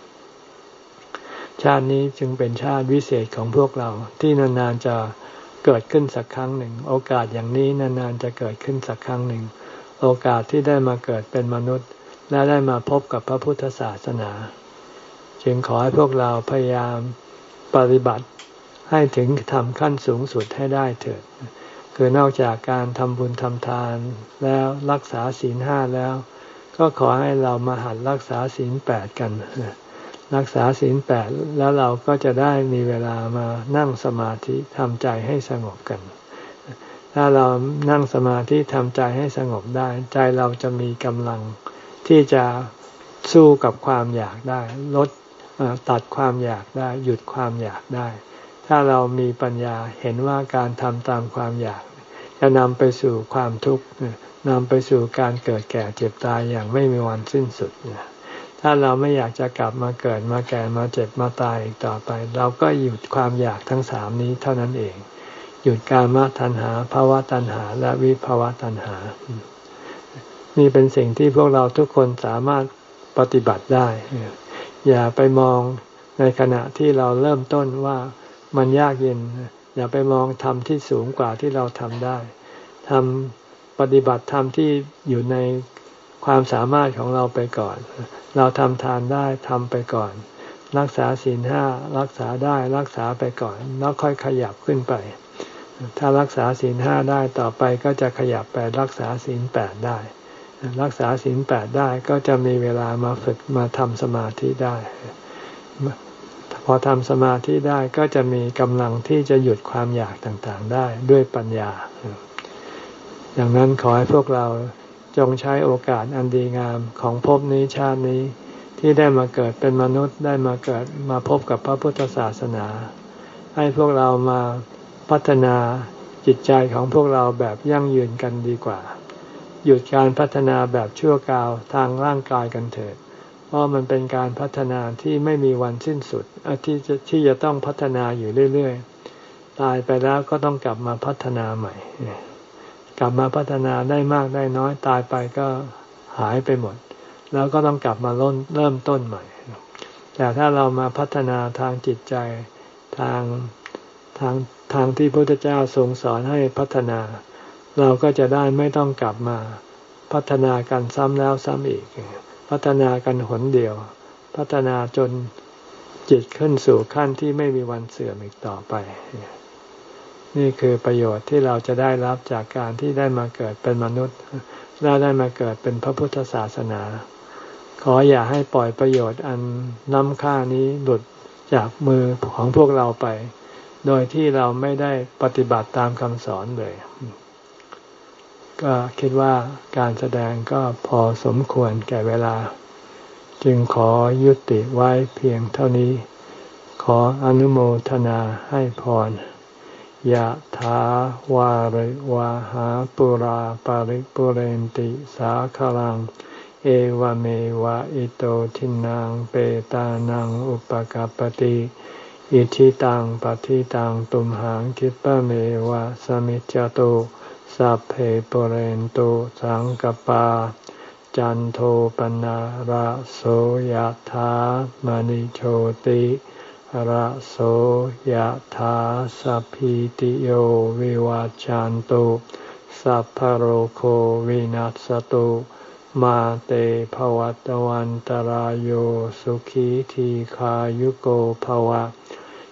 ชาตินี้จึงเป็นชาติวิเศษของพวกเราที่นานๆจะเกิดขึ้นสักครั้งหนึ่งโอกาสอย่างนี้นานๆจะเกิดขึ้นสักครั้งหนึ่งโอกาสที่ได้มาเกิดเป็นมนุษย์และได้มาพบกับพระพุทธศาสนาจึงขอให้พวกเราพยายามปฏิบัติให้ถึงทำขั้นสูงสุดให้ได้เถิดคือนอกจากการทำบุญทำทานแล้วรักษาศีลห้าแล้วก็ขอให้เรามาหัดรักษาศีลแปดกันรักษาศีลแปดแล้วเราก็จะได้มีเวลามานั่งสมาธิทำใจให้สงบกันถ้าเรานั่งสมาธิทำใจให้สงบได้ใจเราจะมีกำลังที่จะสู้กับความอยากได้ลดตัดความอยากได้หยุดความอยากได้ถ้าเรามีปัญญาเห็นว่าการทำตามความอยากจะนำไปสู่ความทุกข์นำไปสู่การเกิดแก่เจ็บตายอย่างไม่มีวันสิ้นสุดถ้าเราไม่อยากจะกลับมาเกิดมาแก่มาเจ็บมาตายอีกต่อไปเราก็หยุดความอยากทั้งสามนี้เท่านั้นเองหยุดกามตัณหาภวตัณหาและวิภวตัณหานี่เป็นสิ่งที่พวกเราทุกคนสามารถปฏิบัติได้อย่าไปมองในขณะที่เราเริ่มต้นว่ามันยากเย็นอย่าไปมองธรรมที่สูงกว่าที่เราทำได้ทำปฏิบัติธรรมที่อยู่ในความสามารถของเราไปก่อนเราทำทานได้ทำไปก่อนรักษาศีลห้ารักษาได้รักษาไปก่อนแล้วค่อยขยับขึ้นไปถ้ารักษาศีลห้าได้ต่อไปก็จะขยับไปรักษาศีลแปดได้รักษาศีลแปดได้ก็จะมีเวลามาฝึกมาทำสมาธิได้พอทำสมาธิได้ก็จะมีกำลังที่จะหยุดความอยากต่างๆได้ด้วยปัญญาดังนั้นขอให้พวกเราจงใช้โอกาสอันดีงามของภพนี้ชาตินี้ที่ได้มาเกิดเป็นมนุษย์ได้มาเกิดมาพบกับพระพุทธศาสนาให้พวกเรามาพัฒนาจิตใจของพวกเราแบบยั่งยืนกันดีกว่าหยุดการพัฒนาแบบชั่วคราวทางร่างกายกันเถิดเพราะมันเป็นการพัฒนาที่ไม่มีวันสิ้นสุดที่จะที่จะต้องพัฒนาอยู่เรื่อยๆตายไปแล้วก็ต้องกลับมาพัฒนาใหม่กลับมาพัฒนาได้มากได้น้อยตายไปก็หายไปหมดแล้วก็ต้องกลับมาเริ่มต้นใหม่แต่ถ้าเรามาพัฒนาทางจิตใจทางทางทางที่พระพุทธเจ้าทรงสอนให้พัฒนาเราก็จะได้ไม่ต้องกลับมาพัฒนากันซ้ำแล้วซ้ำอีกพัฒนากันหนเดียวพัฒนาจนจิตขึ้นสู่ขั้นที่ไม่มีวันเสื่อมอีกต่อไปนี่คือประโยชน์ที่เราจะได้รับจากการที่ได้มาเกิดเป็นมนุษย์และได้มาเกิดเป็นพระพุทธศาสนาขออย่าให้ปล่อยประโยชน์อันล้ำค่านี้หลุดจากมือของพวกเราไปโดยที่เราไม่ได้ปฏิบัติตามคำสอนเลยก็คิดว่าการแสดงก็พอสมควรแก่เวลาจึงขอยุติไว้เพียงเท่านี้ขออนุโมทนาให้พรยะถาวาริวาหาปุราปาริปุเรนติสาคลังเอวเมวะอิโตทินังเปตานังอุปกัปปติอิทิตังปฏิตังตุมหังคิปะเมวะสมิจจตุสัพเพปุเรนตุสังกปาจันโทปนะระโสยถามณิโชติระโสยถาสัพพิติโยวิวัจจันตุสัพพโรโควินัสตุมาเตภวัตวันตรายโยสุขีทีขายุโกภวะ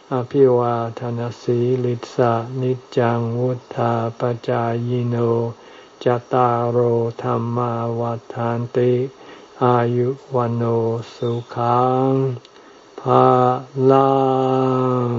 อภิวาทนาสีลิสานิจังวุธาปจายโนจตารโหธรรมาวัฏฐานติอายุวันโอสุขังภาลัง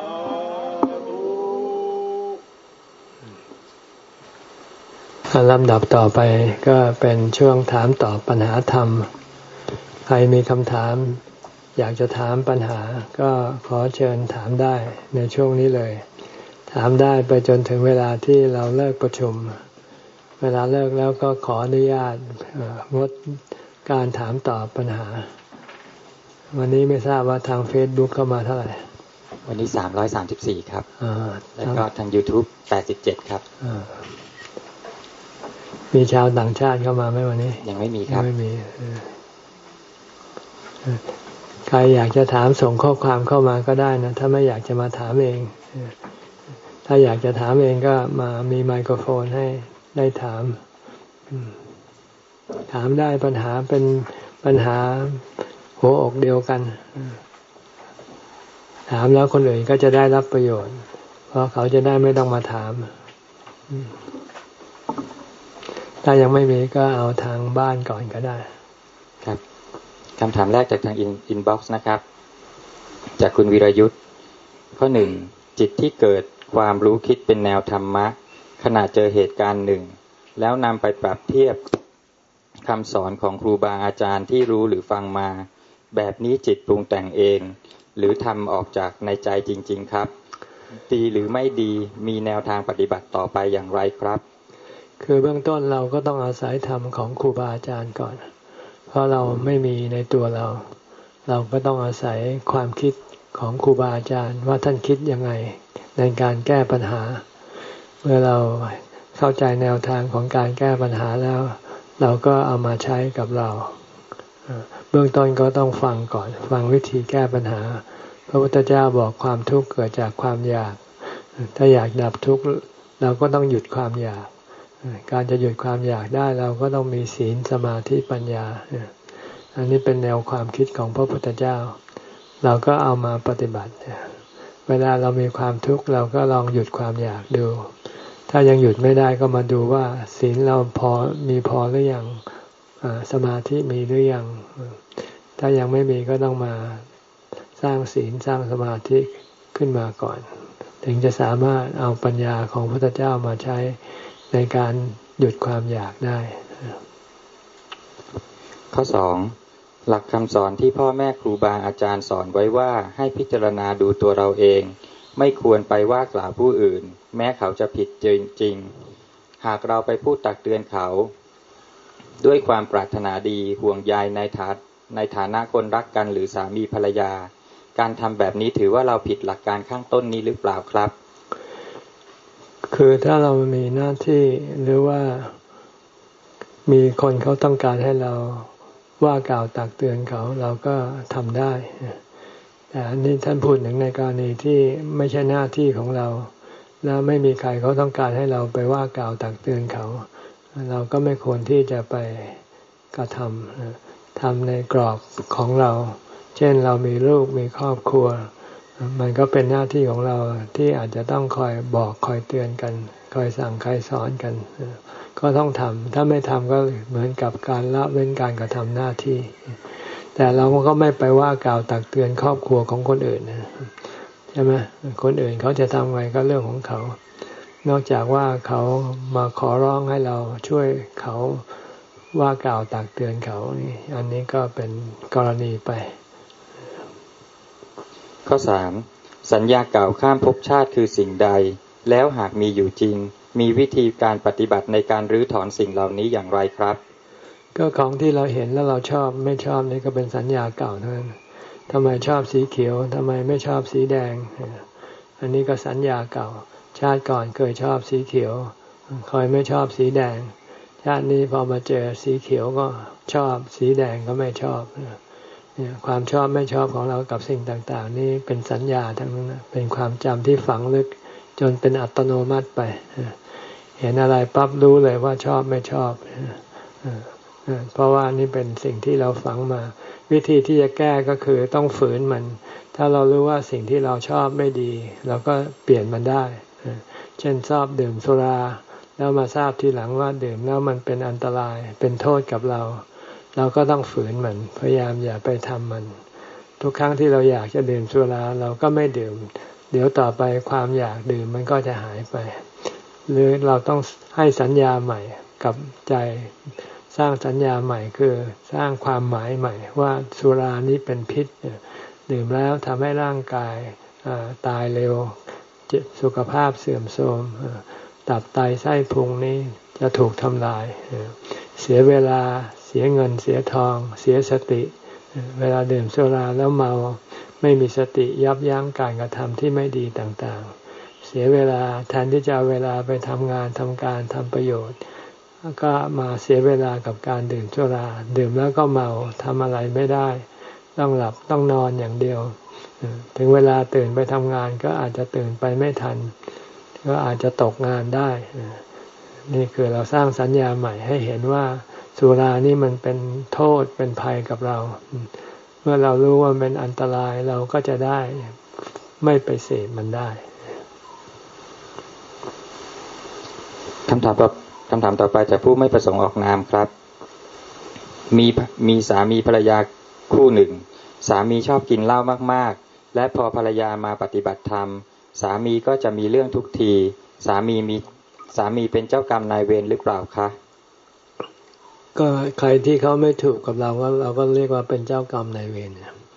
ลำดับต่อไปก็เป็นช่วงถามตอบปัญหาธรรมใครมีคำถามอยากจะถามปัญหาก็ขอเชิญถามได้ในช่วงนี้เลยถามได้ไปจนถึงเวลาที่เราเลิกประชุมเวลาเลิกแล้วก็ขออนุญาตงดการถามตอบปัญหาวันนี้ไม่ทราบว่าทาง Facebook เข้ามาเท่าไหร่วันนี้สามร้อยสามสิบสี่ครับแล้วก็ทาง YouTube แปดสิบเจ็ดครับมีชาวต่างชาติเข้ามาไหมวันนี้ยังไม่มีครับไม่มีใครอยากจะถามส่งข้อความเข้ามาก็ได้นะถ้าไม่อยากจะมาถามเองถ้าอยากจะถามเองก็มามีไมโครโฟนให้ได้ถามถามได้ปัญหาเป็นปัญหาหัวอกเดียวกันถามแล้วคนอื่นก็จะได้รับประโยชน์เพราะเขาจะได้ไม่ต้องมาถามถ้ายังไม่มีก็เอาทางบ้านก่อนก็ได้ครับคำถามแรกจากทางอินบ็อกซ์นะครับจากคุณวิรยุทธ์ข้อหนึ่งจิตที่เกิดความรู้คิดเป็นแนวธรรมะขณะเจอเหตุการณ์หนึ่งแล้วนำไปปรับเทียบคำสอนของครูบาอาจารย์ที่รู้หรือฟังมาแบบนี้จิตปรุงแต่งเองหรือทำออกจากในใจจริงๆครับดีหรือไม่ดีมีแนวทางปฏิบัติต่อไปอย่างไรครับคือเบื้องต้นเราก็ต้องอาศัยธรรมของครูบาอาจารย์ก่อนเพราะเราไม่มีในตัวเราเราก็ต้องอาศัยความคิดของครูบาอาจารย์ว่าท่านคิดยังไงในการแก้ปัญหาเมื่อเราเข้าใจแนวทางของการแก้ปัญหาแล้วเราก็เอามาใช้กับเราเบื้องต้นก็ต้องฟังก่อนฟังวิธีแก้ปัญหาพระพุทธเจ้าบอกความทุกข์เกิดจากความอยากถ้าอยากดับทุกข์เราก็ต้องหยุดความอยากการจะหยุดความอยากได้เราก็ต้องมีศีลสมาธิปัญญาอันนี้เป็นแนวความคิดของพระพุทธเจ้าเราก็เอามาปฏิบัติเวลาเรามีความทุกข์เราก็ลองหยุดความอยากดูถ้ายังหยุดไม่ได้ก็มาดูว่าศีลเราพอมีพอหรือยังสมาธิมีหรือยังถ้ายังไม่มีก็ต้องมาสร้างศีลสร้างสมาธิขึ้นมาก่อนถึงจะสามารถเอาปัญญาของพระพุทธเจ้ามาใช้ในการหยุดความอยากได้ข้อสองหลักคำสอนที่พ่อแม่ครูบาอาจารย์สอนไว้ว่าให้พิจารณาดูตัวเราเองไม่ควรไปว่ากล่าวผู้อื่นแม้เขาจะผิดจริงๆหากเราไปพูดตักเตือนเขาด้วยความปรารถนาดีห่วงใยในฐานะในฐานะคนรักกันหรือสามีภรรยาการทำแบบนี้ถือว่าเราผิดหลักการข้างต้นนี้หรือเปล่าครับคือถ้าเรามีหน้าที่หรือว่ามีคนเขาต้องการให้เราว่ากล่าวตักเตือนเขาเราก็ทำได้แต่อันนี้ท่านพูดถึงในกรณีที่ไม่ใช่หน้าที่ของเราแล้วไม่มีใครเขาต้องการให้เราไปว่ากล่าวตักเตือนเขาเราก็ไม่ควรที่จะไปกระทำทำในกรอบของเราเช่นเรามีลูกมีครอบครัวมันก็เป็นหน้าที่ของเราที่อาจจะต้องคอยบอกคอยเตือนกันคอยสั่งคอยสอนกันก็ต้องทำถ้าไม่ทำก็เหมือนกับการละเว้นการกระทำหน้าที่แต่เราก็ไม่ไปว่ากล่าวตักเตือนครอบครัวของคนอื่นใช่ไหมคนอื่นเขาจะทำไงก็เรื่องของเขานอกจากว่าเขามาขอร้องให้เราช่วยเขาว่ากล่าวตักเตือนเขานี่อันนี้ก็เป็นกรณีไปข้อสามสัญญาเก่าข้ามภพชาติคือสิ่งใดแล้วหากมีอยู่จริงมีวิธีการปฏิบัติในการรื้อถอนสิ่งเหล่านี้อย่างไรครับก็ของที่เราเห็นแล้วเราชอบไม่ชอบนี่ก็เป็นสัญญาเก่าเท่านั้นทำไมชอบสีเขียวทำไมไม่ชอบสีแดงอันนี้ก็สัญญาเก่าชาติก่อนเคยชอบสีเขียวคอยไม่ชอบสีแดงชาตินี้พอมาเจอสีเขียวก็ชอบสีแดงก็ไม่ชอบเนี่ยความชอบไม่ชอบของเรากับสิ่งต่างๆนี่เป็นสัญญาทั้งนั้นเป็นความจำที่ฝังลึกจนเป็นอัตโนมัติไปเห็นอะไรปั๊บรู้เลยว่าชอบไม่ชอบเพราะว่านี่เป็นสิ่งที่เราฝังมาวิธีที่จะแก้ก็คือต้องฝืนมันถ้าเรารู้ว่าสิ่งที่เราชอบไม่ดีเราก็เปลี่ยนมันได้เช่นชอบดื่มสุราแล้วมาทราบทีหลังว่าดื่มแล้วมันเป็นอันตรายเป็นโทษกับเราเราก็ต้องฝืนมันพยายามอย่าไปทำมันทุกครั้งที่เราอยากจะดื่มสุราเราก็ไม่ดื่มเดี๋ยวต่อไปความอยากดื่มมันก็จะหายไปหรือเราต้องให้สัญญาใหม่กับใจสร้างสัญญาใหม่คือสร้างความหมายใหม่ว่าสุรานี้เป็นพิษดื่มแล้วทำให้ร่างกายตายเร็วสุขภาพเสื่อมโทรมตับไตไส้พุงนี้จะถูกทำลายเสียเวลาเสียเงินเสียทองเสียสติเวลาดื่มสุราแล้วเมาไม่มีสติยับยั้งการกระทำที่ไม่ดีต่างๆเสียเวลาแทนที่จะเอาเวลาไปทำงานทำการทำประโยชน์ก็มาเสียเวลากับการดื่มสุราดื่มแล้วก็เมาทำอะไรไม่ได้ต้องหลับต้องนอนอย่างเดียวถึงเวลาตื่นไปทำงานก็อาจจะตื่นไปไม่ทันก็อาจจะตกงานได้นี่คือเราสร้างสัญญาใหม่ให้เห็นว่าสุรานี่มันเป็นโทษเป็นภัยกับเราเมื่อเรารู้ว่าเป็นอันตรายเราก็จะได้ไม่ไปเสพมันได้คำถามต่อคำถามต่อไปจากผู้ไม่ประสงค์ออกนามครับมีมีสามีภรรยาคู่หนึ่งสามีชอบกินเหล้ามากๆและพอภรรยามาปฏิบัติธรรมสามีก็จะมีเรื่องทุกทีสามีมีสามีเป็นเจ้ากรรมนายเวรหรือเปล่าคะก็ใครที่เขาไม่ถูกกับเราก็เราก็เรียกว่าเป็นเจ้ากรรมนายเวร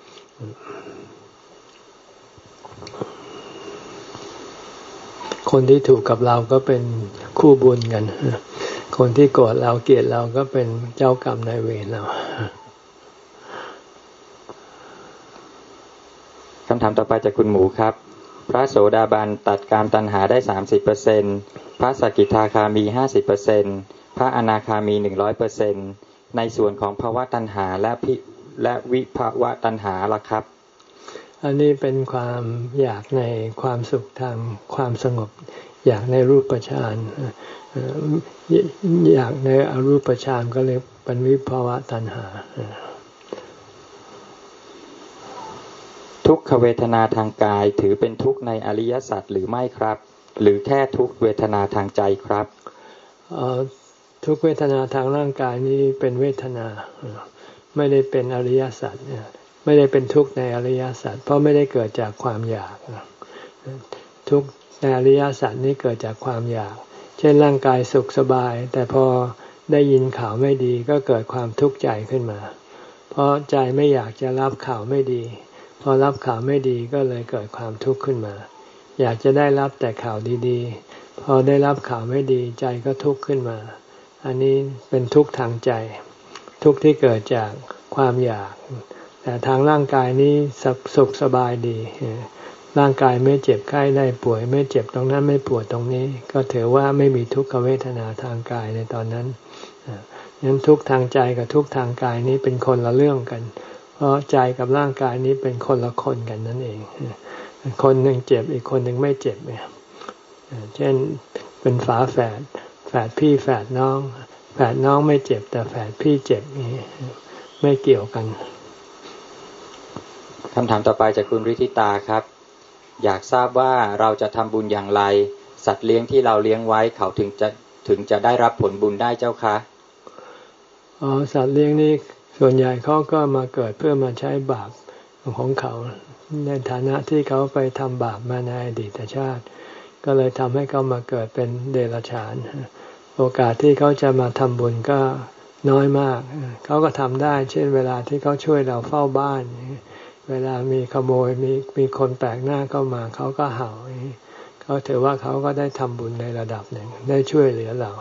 คนที่ถูกกับเราก็เป็นคู่บุญกันคนที่โกรธเราเกลียดเราก็เป็นเจ้ากรรมนายเวรเราคำถามต่อไปจากคุณหมูครับพระโสดาบันตัดกามตัณหาได้ สามสิบเปอร์เซ็นต์ พระสกิทาคามี ห้าสิบเปอร์เซ็นต์ พระอนาคามี หนึ่งร้อยเปอร์เซ็นต์ ในส่วนของภวตัณหาและพิและวิภวตัณหาล่ะครับอันนี้เป็นความอยากในความสุขทางความสงบอยากในรูปฌานอยากในอรูปฌานก็เลยเป็นวิภวตัณหาทุกขเวทนาทางกายถือเป็นทุกข์ในอริยสัจหรือไม่ครับหรือแค่ทุกขเวทนาทางใจครับทุกเวทนาทางร่างกายนี้เป็นเวทนาไม่ได้เป็นอริยสัจไม่ได้เป็นทุกข์ในอริยสัจเพราะไม่ได้เกิดจากความอยากทุกข์ในอริยสัจนี้เกิดจากความอยากเช่นร่างกายสุขสบายแต่พอได้ยินข่าวไม่ดีก็เกิดความทุกข์ใจขึ้นมาเพราะใจไม่อยากจะรับข่าวไม่ดีพอรับข่าวไม่ดีก็เลยเกิดความทุกข์ขึ้นมาอยากจะได้รับแต่ข่าวดีๆพอได้รับข่าวไม่ดีใจก็ทุกข์ขึ้นมาอันนี้เป็นทุกข์ทางใจทุกข์ที่เกิดจากความอยากแต่ทางร่างกายนี้สุขสบายดีร่างกายไม่เจ็บไข้ได้ป่วยไม่เจ็บตรงนั้นไม่ปวดตรงนี้ก็ถือว่าไม่มีทุกขเวทนาทางกายในตอนนั้นงั้นทุกข์ทางใจกับทุกข์ทางกายนี้เป็นคนละเรื่องกันเพราะใจกับร่างกายนี้เป็นคนละคนกันนั่นเองคนหนึ่งเจ็บอีกคนหนึ่งไม่เจ็บเนี่ยเช่นเป็นฝาแฝดแฝดพี่แฝดน้องแฝดน้องไม่เจ็บแต่แฝดพี่เจ็บนี่ไม่เกี่ยวกันคำถามต่อไปจากคุณฤทธิตาครับอยากทราบว่าเราจะทำบุญอย่างไรสัตว์เลี้ยงที่เราเลี้ยงไว้เขาถึงจะถึงจะได้รับผลบุญได้เจ้าคะอ๋อสัตว์เลี้ยงนี่ส่วนใหญ่เขาก็มาเกิดเพื่อมาใช้บาปของเขาในฐานะที่เขาไปทำบาปมาในอดีตชาติก็เลยทำให้เขามาเกิดเป็นเดรัจฉานโอกาสที่เขาจะมาทำบุญก็น้อยมากเขาก็ทำได้เช่นเวลาที่เขาช่วยเราเฝ้าบ้านเวลามีขโมยมีมีคนแปลกหน้าเข้ามาเขาก็เห่าเขาถือว่าเขาก็ได้ทำบุญในระดับหนึ่งได้ช่วยเหลือเรา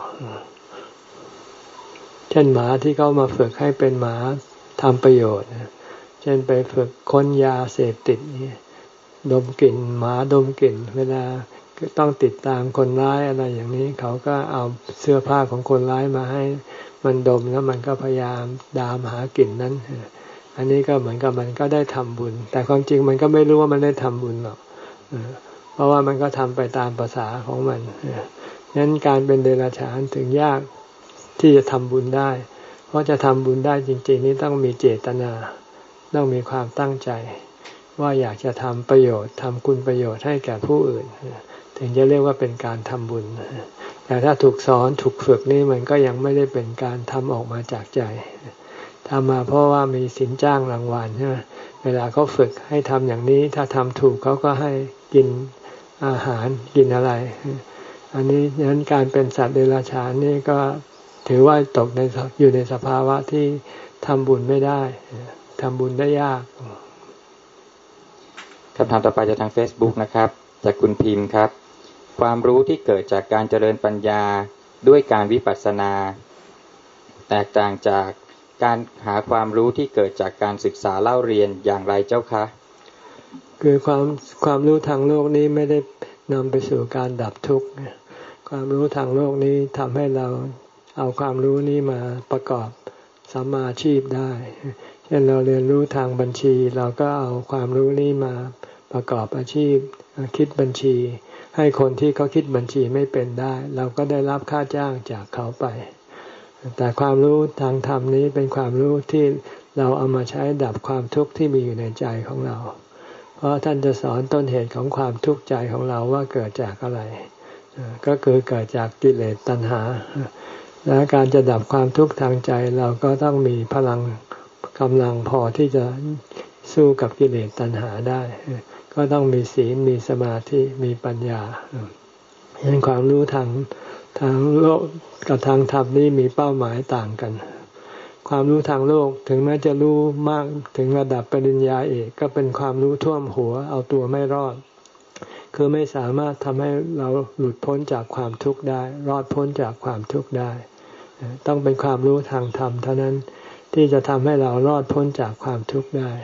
เช่นหมาที่เขามาฝึกให้เป็นหมาทำประโยชน์เช่นไปฝึกค้นยาเสพติดนี่ดมกลิ่นหมาดมกลิ่นเวลาต้องติดตามคนร้ายอะไรอย่างนี้เขาก็เอาเสื้อผ้าของคนร้ายมาให้มันดมแล้วมันก็พยายามดามหากลิ่นนั้นอันนี้ก็เหมือนกับมันก็ได้ทำบุญแต่ความจริงมันก็ไม่รู้ว่ามันได้ทำบุญหรอกเพราะว่ามันก็ทำไปตามภาษาของมันงั้นการเป็นเดรัจฉานถึงยากที่จะทำบุญได้เพราะจะทำบุญได้จริงๆนี่ต้องมีเจตนาต้องมีความตั้งใจว่าอยากจะทำประโยชน์ทำคุณประโยชน์ให้แก่ผู้อื่นถึงจะเรียกว่าเป็นการทำบุญแต่ถ้าถูกสอนถูกฝึกนี่มันก็ยังไม่ได้เป็นการทำออกมาจากใจทำมาเพราะว่ามีสินจ้างรางวัลใช่ไหมเวลาเขาฝึกให้ทำอย่างนี้ถ้าทำถูกเขาก็ให้กินอาหารกินอะไรอันนี้ฉะนั้นการเป็นสัตว์เดรัจฉานนี่ก็ถือว่าตกในอยู่ในสภาวะที่ทำบุญไม่ได้ทำบุญได้ยากคำถามต่อไปจากทาง Facebook นะครับจากคุณพิมพ์ครับความรู้ที่เกิดจากการเจริญปัญญาด้วยการวิปัสสนาแตกต่างจากการหาความรู้ที่เกิดจากการศึกษาเล่าเรียนอย่างไรเจ้าคะคือความความรู้ทางโลกนี้ไม่ได้นำไปสู่การดับทุกข์ความรู้ทางโลกนี้ทำให้เราเอาความรู้นี้มาประกอบสัมมาอาชีพได้เช่นเราเรียนรู้ทางบัญชีเราก็เอาความรู้นี้มาประกอบอาชีพคิดบัญชีให้คนที่เขาคิดบัญชีไม่เป็นได้เราก็ได้รับค่าจ้างจากเขาไปแต่ความรู้ทางธรรมนี้เป็นความรู้ที่เราเอามาใช้ดับความทุกข์ที่มีอยู่ในใจของเราเพราะท่านจะสอนต้นเหตุของความทุกข์ใจของเราว่าเกิดจากอะไรก็คือเกิดจากกิเลสตัณหาและการจะดับความทุกข์ทางใจเราก็ต้องมีพลังกำลังพอที่จะสู้กับกิเลสตัณหาได้ก็ต้องมีศีลมีสมาธิมีปัญญาเห็นความรู้ทางทางโลกกับทางธรรมนี่มีเป้าหมายต่างกันความรู้ทางโลกถึงแม้จะรู้มากถึงระดับปริญญาเอกก็เป็นความรู้ท่วมหัวเอาตัวไม่รอดคือไม่สามารถทำให้เราหลุดพ้นจากความทุกข์ได้รอดพ้นจากความทุกข์ได้ต้องเป็นความรู้ทางธรรมเท่านั้นที่จะทำให้เรารอดพ้นจากความทุกข์ได้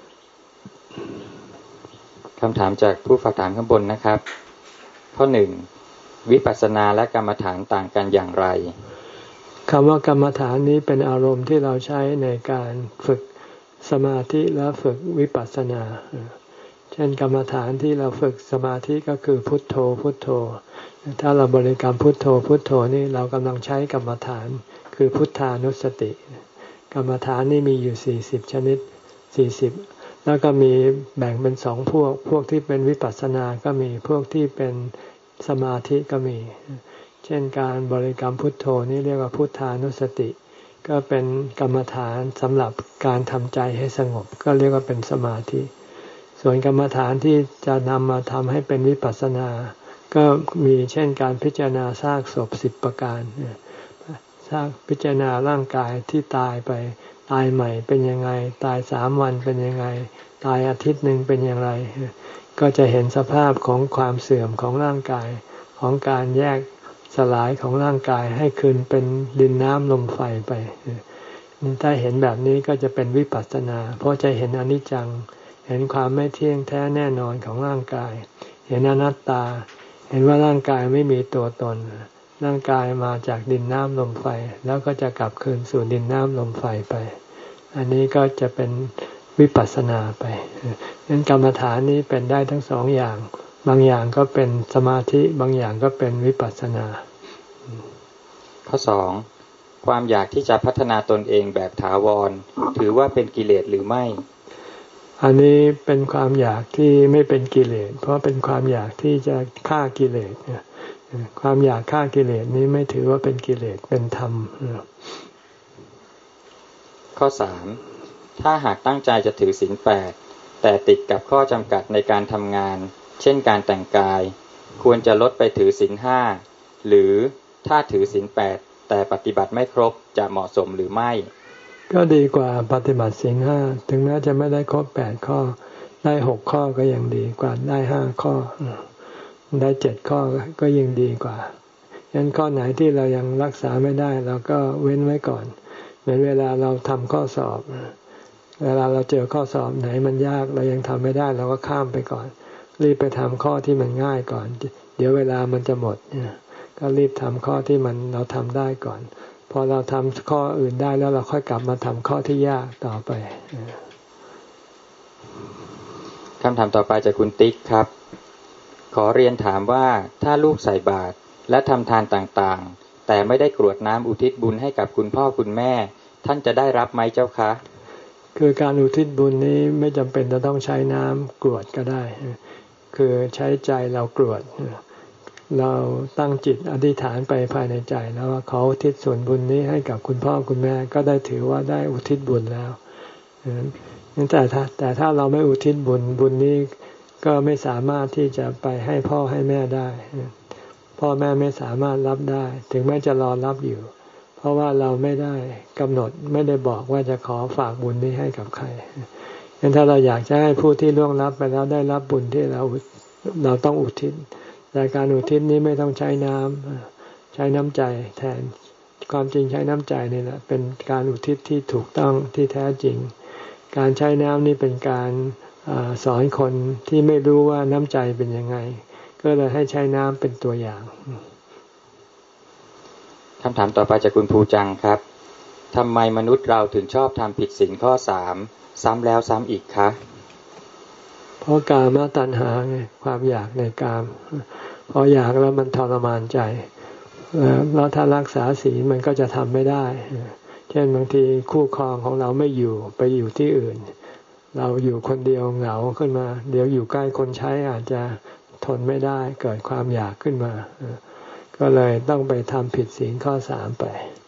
คำถามจากผู้ฝากถามข้างบนนะครับข้อหนึ่งวิปัสสนาและกรรมฐานต่างกันอย่างไรคำว่ากรรมฐานนี้เป็นอารมณ์ที่เราใช้ในการฝึกสมาธิและฝึกวิปัสสนาเช่นกรรมฐานที่เราฝึกสมาธิก็คือพุทโธพุทโธถ้าเราบริกรรมพุทโธพุทโธนี่เรากำลังใช้กรรมฐานคือพุทธานุสติกรรมฐานนี่มีอยู่สี่สิบชนิดสี่สิบแล้วก็มีแบ่งเป็นสองพวกพวกที่เป็นวิปัสสนาก็มีพวกที่เป็นสมาธิก็มีเช่นการบริกรรมพุทโธนี่เรียกว่าพุทธานุสติก็เป็นกรรมฐานสำหรับการทำใจให้สงบก็เรียกว่าเป็นสมาธิส่วนกรรมฐานที่จะนำมาทำให้เป็นวิปัสสนาก็มีเช่นการพิจารณาซากศพสิบประการซากพิจารณาร่างกายที่ตายไปตายใหม่เป็นยังไงตายสามวันเป็นยังไงตายอาทิตย์หนึ่งเป็นอย่างไรก็จะเห็นสภาพของความเสื่อมของร่างกายของการแยกสลายของร่างกายให้คืนเป็นดินน้ำลมไฟไปถ้าเห็นแบบนี้ก็จะเป็นวิปัสสนาเพราะจะเห็นอนิจจังเห็นความไม่เที่ยงแท้แน่นอนของร่างกายเห็นอนัตตาเห็นว่าร่างกายไม่มีตัวตนร่างกายมาจากดินน้ำลมไฟแล้วก็จะกลับคืนสู่ดินน้ำลมไฟไปอันนี้ก็จะเป็นวิปัสสนาไปงั้นกรรมฐานนี้เป็นได้ทั้งสองอย่างบางอย่างก็เป็นสมาธิบางอย่างก็เป็นวิปัสสนาข้อสองความอยากที่จะพัฒนาตนเองแบบถาวรถือว่าเป็นกิเลสหรือไม่อันนี้เป็นความอยากที่ไม่เป็นกิเลสเพราะเป็นความอยากที่จะฆ่ากิเลสความอยากฆ่ากิเลสนี้ไม่ถือว่าเป็นกิเลสเป็นธรรมข้อสามถ้าหากตั้งใจจะถือศีลแปดแต่ติดกับข้อจำกัดในการทำงานเช่นการแต่งกายควรจะลดไปถือศีลห้าหรือถ้าถือศีลแปดแต่ปฏิบัติไม่ครบจะเหมาะสมหรือไม่ก็ดีกว่าปฏิบัติศีลห้าถึงแม้จะไม่ได้ครบแปดข้อได้หกข้อก็ยังดีกว่าได้ห้าข้อได้เจ็ดข้อก็ยังดีกว่างั้นข้อไหนที่เรายังรักษาไม่ได้เราก็เว้นไว้ก่อนเหมือนเวลาเราทำข้อสอบเวลาเราเจอข้อสอบไหนมันยากเรายังทำไม่ได้เราก็ข้ามไปก่อนรีบไปทำข้อที่มันง่ายก่อนเดี๋ยวเวลามันจะหมดก็รีบทำข้อที่มันเราทำได้ก่อนพอเราทำข้ออื่นได้แล้วเราค่อยกลับมาทำข้อที่ยากต่อไปคำถามต่อไปจากคุณติ๊กครับขอเรียนถามว่าถ้าลูกใส่บาตรและทำทานต่างๆแต่ไม่ได้กรวดน้ำอุทิศบุญให้กับคุณพ่อคุณแม่ท่านจะได้รับไหมเจ้าคะคือการอุทิศบุญนี้ไม่จำเป็นจะต้องใช้น้ำกรวดก็ได้คือใช้ใจเรากรวดเราตั้งจิตอธิษฐานไปภายในใจแล้วว่าขออุทิศส่วนบุญนี้ให้กับคุณพ่อคุณแม่ก็ได้ถือว่าได้อุทิศบุญแล้วนั้นแต่ถ้าแต่ถ้าเราไม่อุทิศบุญบุญนี้ก็ไม่สามารถที่จะไปให้พ่อให้แม่ได้พ่อแม่ไม่สามารถรับได้ถึงแม้จะรอรับอยู่เพราะว่าเราไม่ได้กำหนดไม่ได้บอกว่าจะขอฝากบุญนี้ให้กับใครงั้นถ้าเราอยากจะให้ผู้ที่ล่วงลับไปแล้วได้รับบุญที่เราเราต้องอุทิศแต่การอุทิศนี้ไม่ต้องใช้น้ำใช้น้ำใจแทนความจริงใช้น้ำใจนี่แหละเป็นการอุทิศที่ถูกต้องที่แท้จริงการใช้น้ำนี่เป็นการสอนคนที่ไม่รู้ว่าน้ำใจเป็นยังไงก็เลยให้ใช้น้ำเป็นตัวอย่างคำถามต่อไปจากคุณภูจังครับทำไมมนุษย์เราถึงชอบทำผิดศีลข้อสามซ้ำแล้วซ้ำอีกคะเพราะกามตัณหาไงความอยากในกามพออยากแล้วมันทรมานใจแล้วถ้ารักษาศีลมันก็จะทำไม่ได้เช่นบางทีคู่ครองของเราไม่อยู่ไปอยู่ที่อื่นเราอยู่คนเดียวเหงาขึ้นมาเดี๋ยวอยู่ใกล้คนใช้อาจจะทนไม่ได้เกิดความอยากขึ้นมาก็เลยต้องไปทำผิดศีลข้อสามไป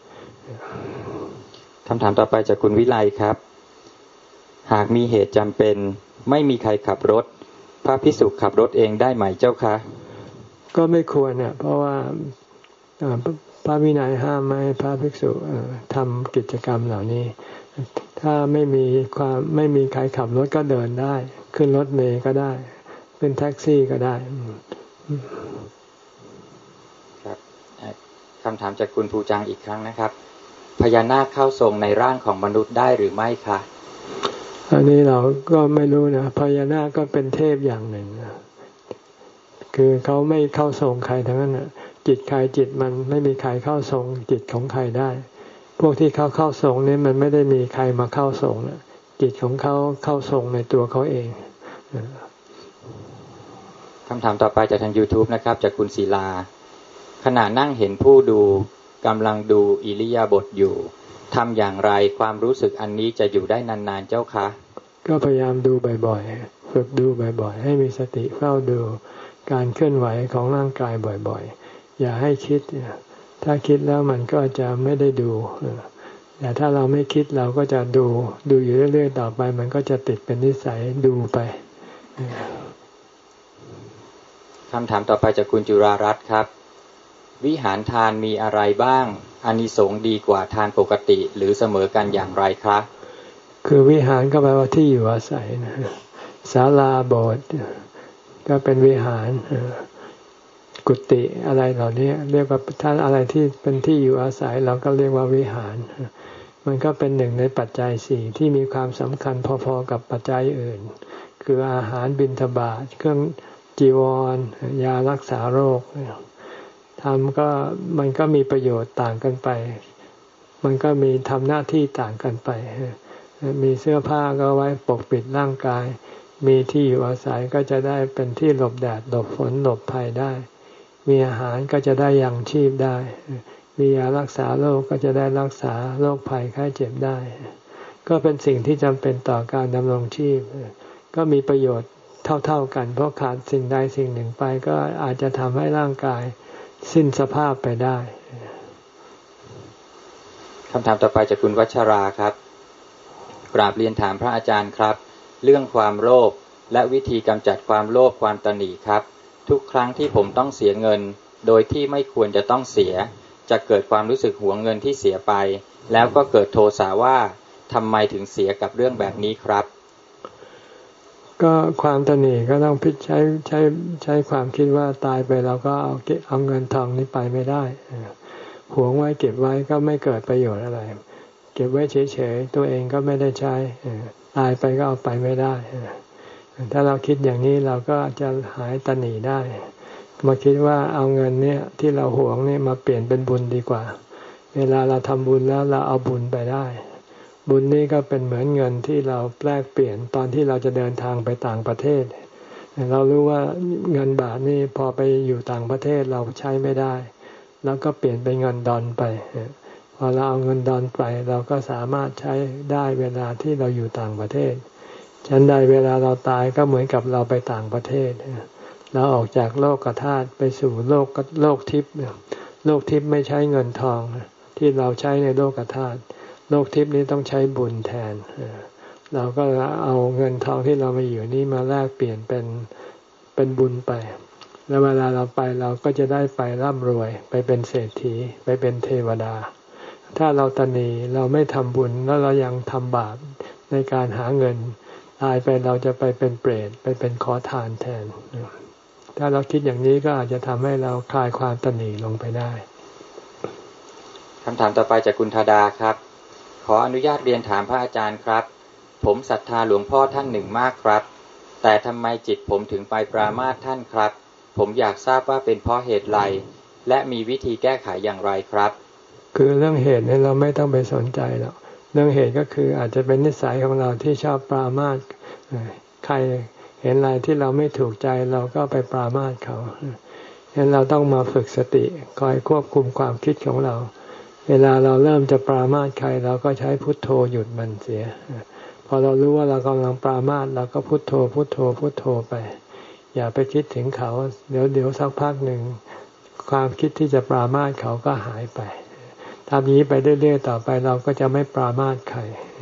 คำถามต่อไปจากคุณวิไลครับหากมีเหตุจำเป็นไม่มีใครขับรถพระภิกษุขับรถเองได้ไหมเจ้าคะก็ไม่ควรเนี่ยเพราะว่าพระวินัยห้ามไม่ให้พระภิกษุทำกิจกรรมเหล่านี้ถ้าไม่มีความไม่มีใครขับรถก็เดินได้ขึ้นรถเมล์ก็ได้ขึ้นแท็กซี่ก็ได้ครับคำถามจากคุณภูจังอีกครั้งนะครับพญานาคเข้าทรงในร่างของมนุษย์ได้หรือไม่คะอันนี้เราก็ไม่รู้นะพญานาคก็เป็นเทพอย่างหนึ่งคือเขาไม่เข้าทรงใครทั้งนั้นนะจิตใครจิตมันไม่มีใครเข้าทรงจิตของใครได้พวกที่เขาเข้าทรงนี่มันไม่ได้มีใครมาเข้าทรงนะจิตของเขาเข้าทรงในตัวเขาเองคำถามต่อไปจากทาง YouTube นะครับจากคุณศิลาขณะนั่งเห็นผู้ดูกำลังดูอิริยาบถอยู่ทำอย่างไรความรู้สึกอันนี้จะอยู่ได้นานๆเจ้าคะก็พยายามดูบ่อยๆฝึกดูบ่อยๆให้มีสติเฝ้าดูการเคลื่อนไหวของร่างกายบ่อยๆอย่าให้คิดถ้าคิดแล้วมันก็จะไม่ได้ดูแต่ถ้าเราไม่คิดเราก็จะดูดูอยู่เรื่อยๆต่อไปมันก็จะติดเป็นนิสัยดูไปคำถามต่อไปจากคุณจุรารัตน์ครับวิหารทานมีอะไรบ้างอานิสงส์ดีกว่าทานปกติหรือเสมอกันอย่างไรครับคือวิหารก็แปลว่าที่อยู่อาศัยนะศาลาโบสถ์ก็เป็นวิหารกุฏิอะไรเหล่านี้เรียกว่าท่านอะไรที่เป็นที่อยู่อาศัยเราก็เรียกว่าวิหารมันก็เป็นหนึ่งในปัจจัยสี่ที่มีความสำคัญพอๆกับปัจจัยอื่นคืออาหารบิณฑบาตเครื่องจีวรยารักษาโรคทำก็มันก็มีประโยชน์ต่างกันไปมันก็มีทำหน้าที่ต่างกันไปมีเสื้อผ้าก็ไว้ปกปิดร่างกายมีที่อยู่อาศัยก็จะได้เป็นที่หลบแดดหลบฝนหลบภัยได้มีอาหารก็จะได้ยังชีพได้มียารักษาโรคก็จะได้รักษาโรคภัยไข้เจ็บได้ก็เป็นสิ่งที่จำเป็นต่อการดำรงชีพก็มีประโยชน์เท่าๆกันเพราะขาดสิ่งใดสิ่งหนึ่งไปก็อาจจะทำให้ร่างกายสิ้นสภาพไปได้คำถามต่อไปจากคุณวัชราครับกราบเรียนถามพระอาจารย์ครับเรื่องความโลภและวิธีกำจัดความโลภความตณีครับทุกครั้งที่ผมต้องเสียเงินโดยที่ไม่ควรจะต้องเสียจะเกิดความรู้สึกหวงเงินที่เสียไปแล้วก็เกิดโทสะว่าทำไมถึงเสียกับเรื่องแบบนี้ครับก็ความตณีก็ต้องพิจใช้ใช้ใช้ความคิดว่าตายไปเราก็เอาเก็บเอาเงินทองนี้ไปไม่ได้หวงไว้เก็บไว้ก็ไม่เกิดประโยชน์อะไรเก็บไว้เฉยๆตัวเองก็ไม่ได้ใช้ตายไปก็เอาไปไม่ได้ถ้าเราคิดอย่างนี้เราก็จะหายตณีได้มาคิดว่าเอาเงินเนี้ยที่เราหวงนี่มาเปลี่ยนเป็นบุญดีกว่าเวลาเราทำบุญแล้วเราเอาบุญไปได้บุญนี้ก็เป็นเหมือนเงินที่เราแลกเปลี่ยนตอนที่เราจะเดินทางไปต่างประเทศเรารู้ว่าเงินบาทนี่พอไปอยู่ต่างประเทศเราใช้ไม่ได้แล้วก็เปลี่ยนเป็นเงินดอลไปพอเราเอาเงินดอนไปเราก็สามารถใช้ได้เวลาที่เราอยู่ต่างประเทศฉันใดเวลาเราตายก็เหมือนกับเราไปต่างประเทศเราออกจากโลกธาตุไปสู่โลกโลกทิพย์โลกทิพย์ไม่ใช้เงินทองที่เราใช้ในโลกธาตุโลกทิพย์นี้ต้องใช้บุญแทนเราก็เอาเงินทองที่เรามาอยู่นี้มาแลกเปลี่ยนเป็นเป็นบุญไปแล้วเวลาเราไปเราก็จะได้ไปร่ำรวยไปเป็นเศรษฐีไปเป็นเทวดาถ้าเราตนีเราไม่ทำบุญแล้วเรายังทำบาปในการหาเงินตายไปเราจะไปเป็นเปรตไปเป็นขอทานแทนถ้าเราคิดอย่างนี้ก็อาจจะทำให้เราคลายความตนีลงไปได้คำถามต่อไปจากคุณธาดาครับขออนุญาตเรียนถามพระอาจารย์ครับผมศรัทธาหลวงพ่อท่านหนึ่งมากครับแต่ทำไมจิตผมถึงไปปรามาสท่านครับผมอยากทราบว่าเป็นเพราะเหตุไรและมีวิธีแก้ไขอย่างไรครับคือเรื่องเหตุเนี่ยเราไม่ต้องไปสนใจหรอกเรื่องเหตุก็คืออาจจะเป็นนิสัยของเราที่ชอบปรามาสใครเห็นอะไรที่เราไม่ถูกใจเราก็ไปปรามาสเขาฉะนั้นเราต้องมาฝึกสติคอยควบคุมความคิดของเราเวลาเราเริ่มจะปรามาสใครเราก็ใช้พุทโธหยุดมันเสียพอเรารู้ว่าเรากำลังปรามาสเราก็พุทโธพุทโธพุทโธไปอย่าไปคิดถึงเขาเดี๋ยวเดี๋ยวสักพักหนึ่งความคิดที่จะปรามาสเขาก็หายไปทำนี้ไปเรื่อยๆต่อไปเราก็จะไม่ปรามาสใคร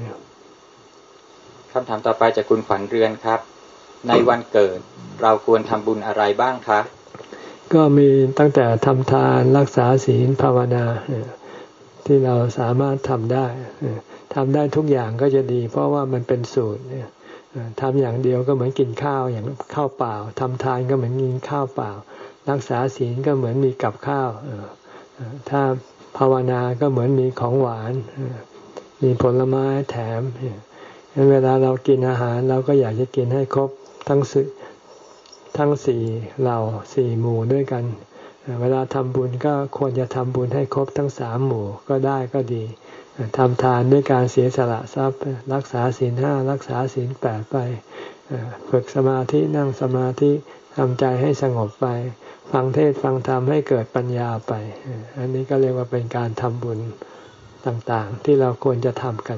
คำถามต่อไปจากคุณขวัญเรือนครับในวันเกิดเราควรทำบุญอะไรบ้างคะก็มีตั้งแต่ทำทานรักษาศีลภาวนาที่เราสามารถทำได้ทำได้ทุกอย่างก็จะดีเพราะว่ามันเป็นสูตรทำอย่างเดียวก็เหมือนกินข้าวอย่างข้าวเปล่าทำทานก็เหมือนกินข้าวเปล่ารักษาศีลก็เหมือนมีกับข้าวถ้าภาวนาก็เหมือนมีของหวานมีผลไม้แถมเวลาเรากินอาหารเราก็อยากจะกินให้ครบทั้งสี่ทั้งสี่เหล่าสี่หมู่ด้วยกันเวลาทำบุญก็ควรจะทำบุญให้ครบทั้งสามหมู่ก็ได้ก็ดีทำทานด้วยการเสียสละทรัพย์รักษาศีลห้ารักษาศีลแปดไปฝึกสมาธินั่งสมาธิทำใจให้สงบไปฟังเทศฟังธรรมให้เกิดปัญญาไปอันนี้ก็เรียกว่าเป็นการทำบุญต่างๆที่เราควรจะทำกัน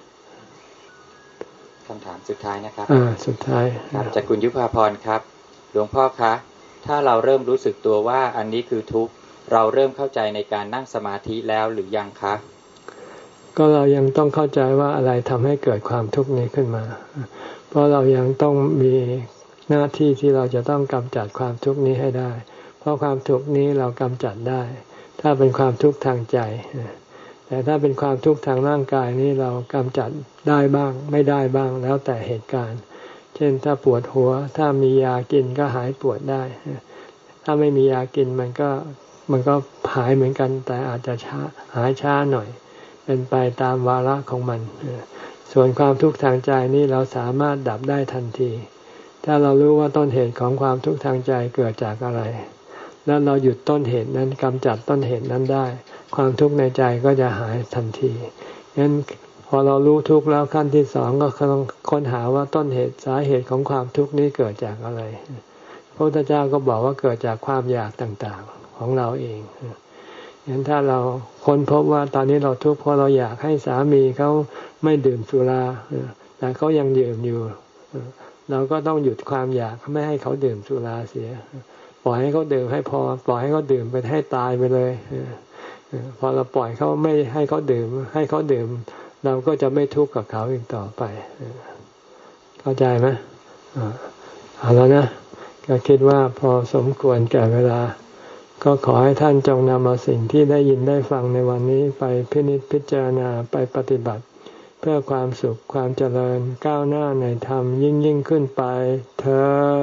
คำถามสุดท้ายนะครับอ่าสุดท้ายจากคุณยุพาพรครับหลวงพ่อคะถ้าเราเริ่มรู้สึกตัวว่าอันนี้คือทุกข์เราเริ่มเข้าใจในการนั่งสมาธิแล้วหรือยังคะก็เรายังต้องเข้าใจว่าอะไรทำให้เกิดความทุกข์นี้ขึ้นมาเพราะเรายังต้องมีหน้าที่ที่เราจะต้องกำจัดความทุกข์นี้ให้ได้เพราะความทุกข์นี้เรากำจัดได้ถ้าเป็นความทุกข์ทางใจแต่ถ้าเป็นความทุกข์ทางร่างกายนี้เรากำจัดได้บ้างไม่ได้บ้างแล้วแต่เหตุการณ์เช่นถ้าปวดหัวถ้ามียากินก็หายปวดได้ถ้าไม่มียากินมันก็มันก็หายเหมือนกันแต่อาจจะช้าหายช้าหน่อยเป็นไปตามวาระของมันส่วนความทุกข์ทางใจนี้เราสามารถดับได้ทันทีถ้าเรารู้ว่าต้นเหตุของความทุกข์ทางใจเกิดจากอะไรแล้วเราหยุดต้นเหตุนั้นกำจัดต้นเหตุนั้นได้ความทุกข์ในใจก็จะหายทันทีงั้นพอเรารู้ทุกข์แล้วขั้นที่สองก็ต้องค้นหาว่าต้นเหตุสาเหตุของความทุกข์นี้เกิดจากอะไรพระพุทธเจ้าก็บอกว่าเกิดจากความอยากต่างๆของเราเองงั้นถ้าเราค้นพบว่าตอนนี้เราทุกข์เพราะเราอยากให้สามีเขาไม่ดื่มสุราแต่เขายังดื่มอยู่เราก็ต้องหยุดความอยากไม่ให้เขาดื่มสุราเสียปล่อยให้เขาดื่มให้พอปล่อยให้เขาดื่มไปให้ตายไปเลยพอเราปล่อยเขาไม่ให้เขาดื่มให้เขาดื่มเราก็จะไม่ทุกข์กับเขาอีกต่อไปเข้าใจไหมเอาแล้วนะก็คิดว่าพอสมควรแก่เวลาก็ขอให้ท่านจงนำเอาสิ่งที่ได้ยินได้ฟังในวันนี้ไปพินิจพิจารณาไปปฏิบัติเพื่อความสุขความเจริญก้าวหน้าในธรรมยิ่งยิ่งขึ้นไปเทอญ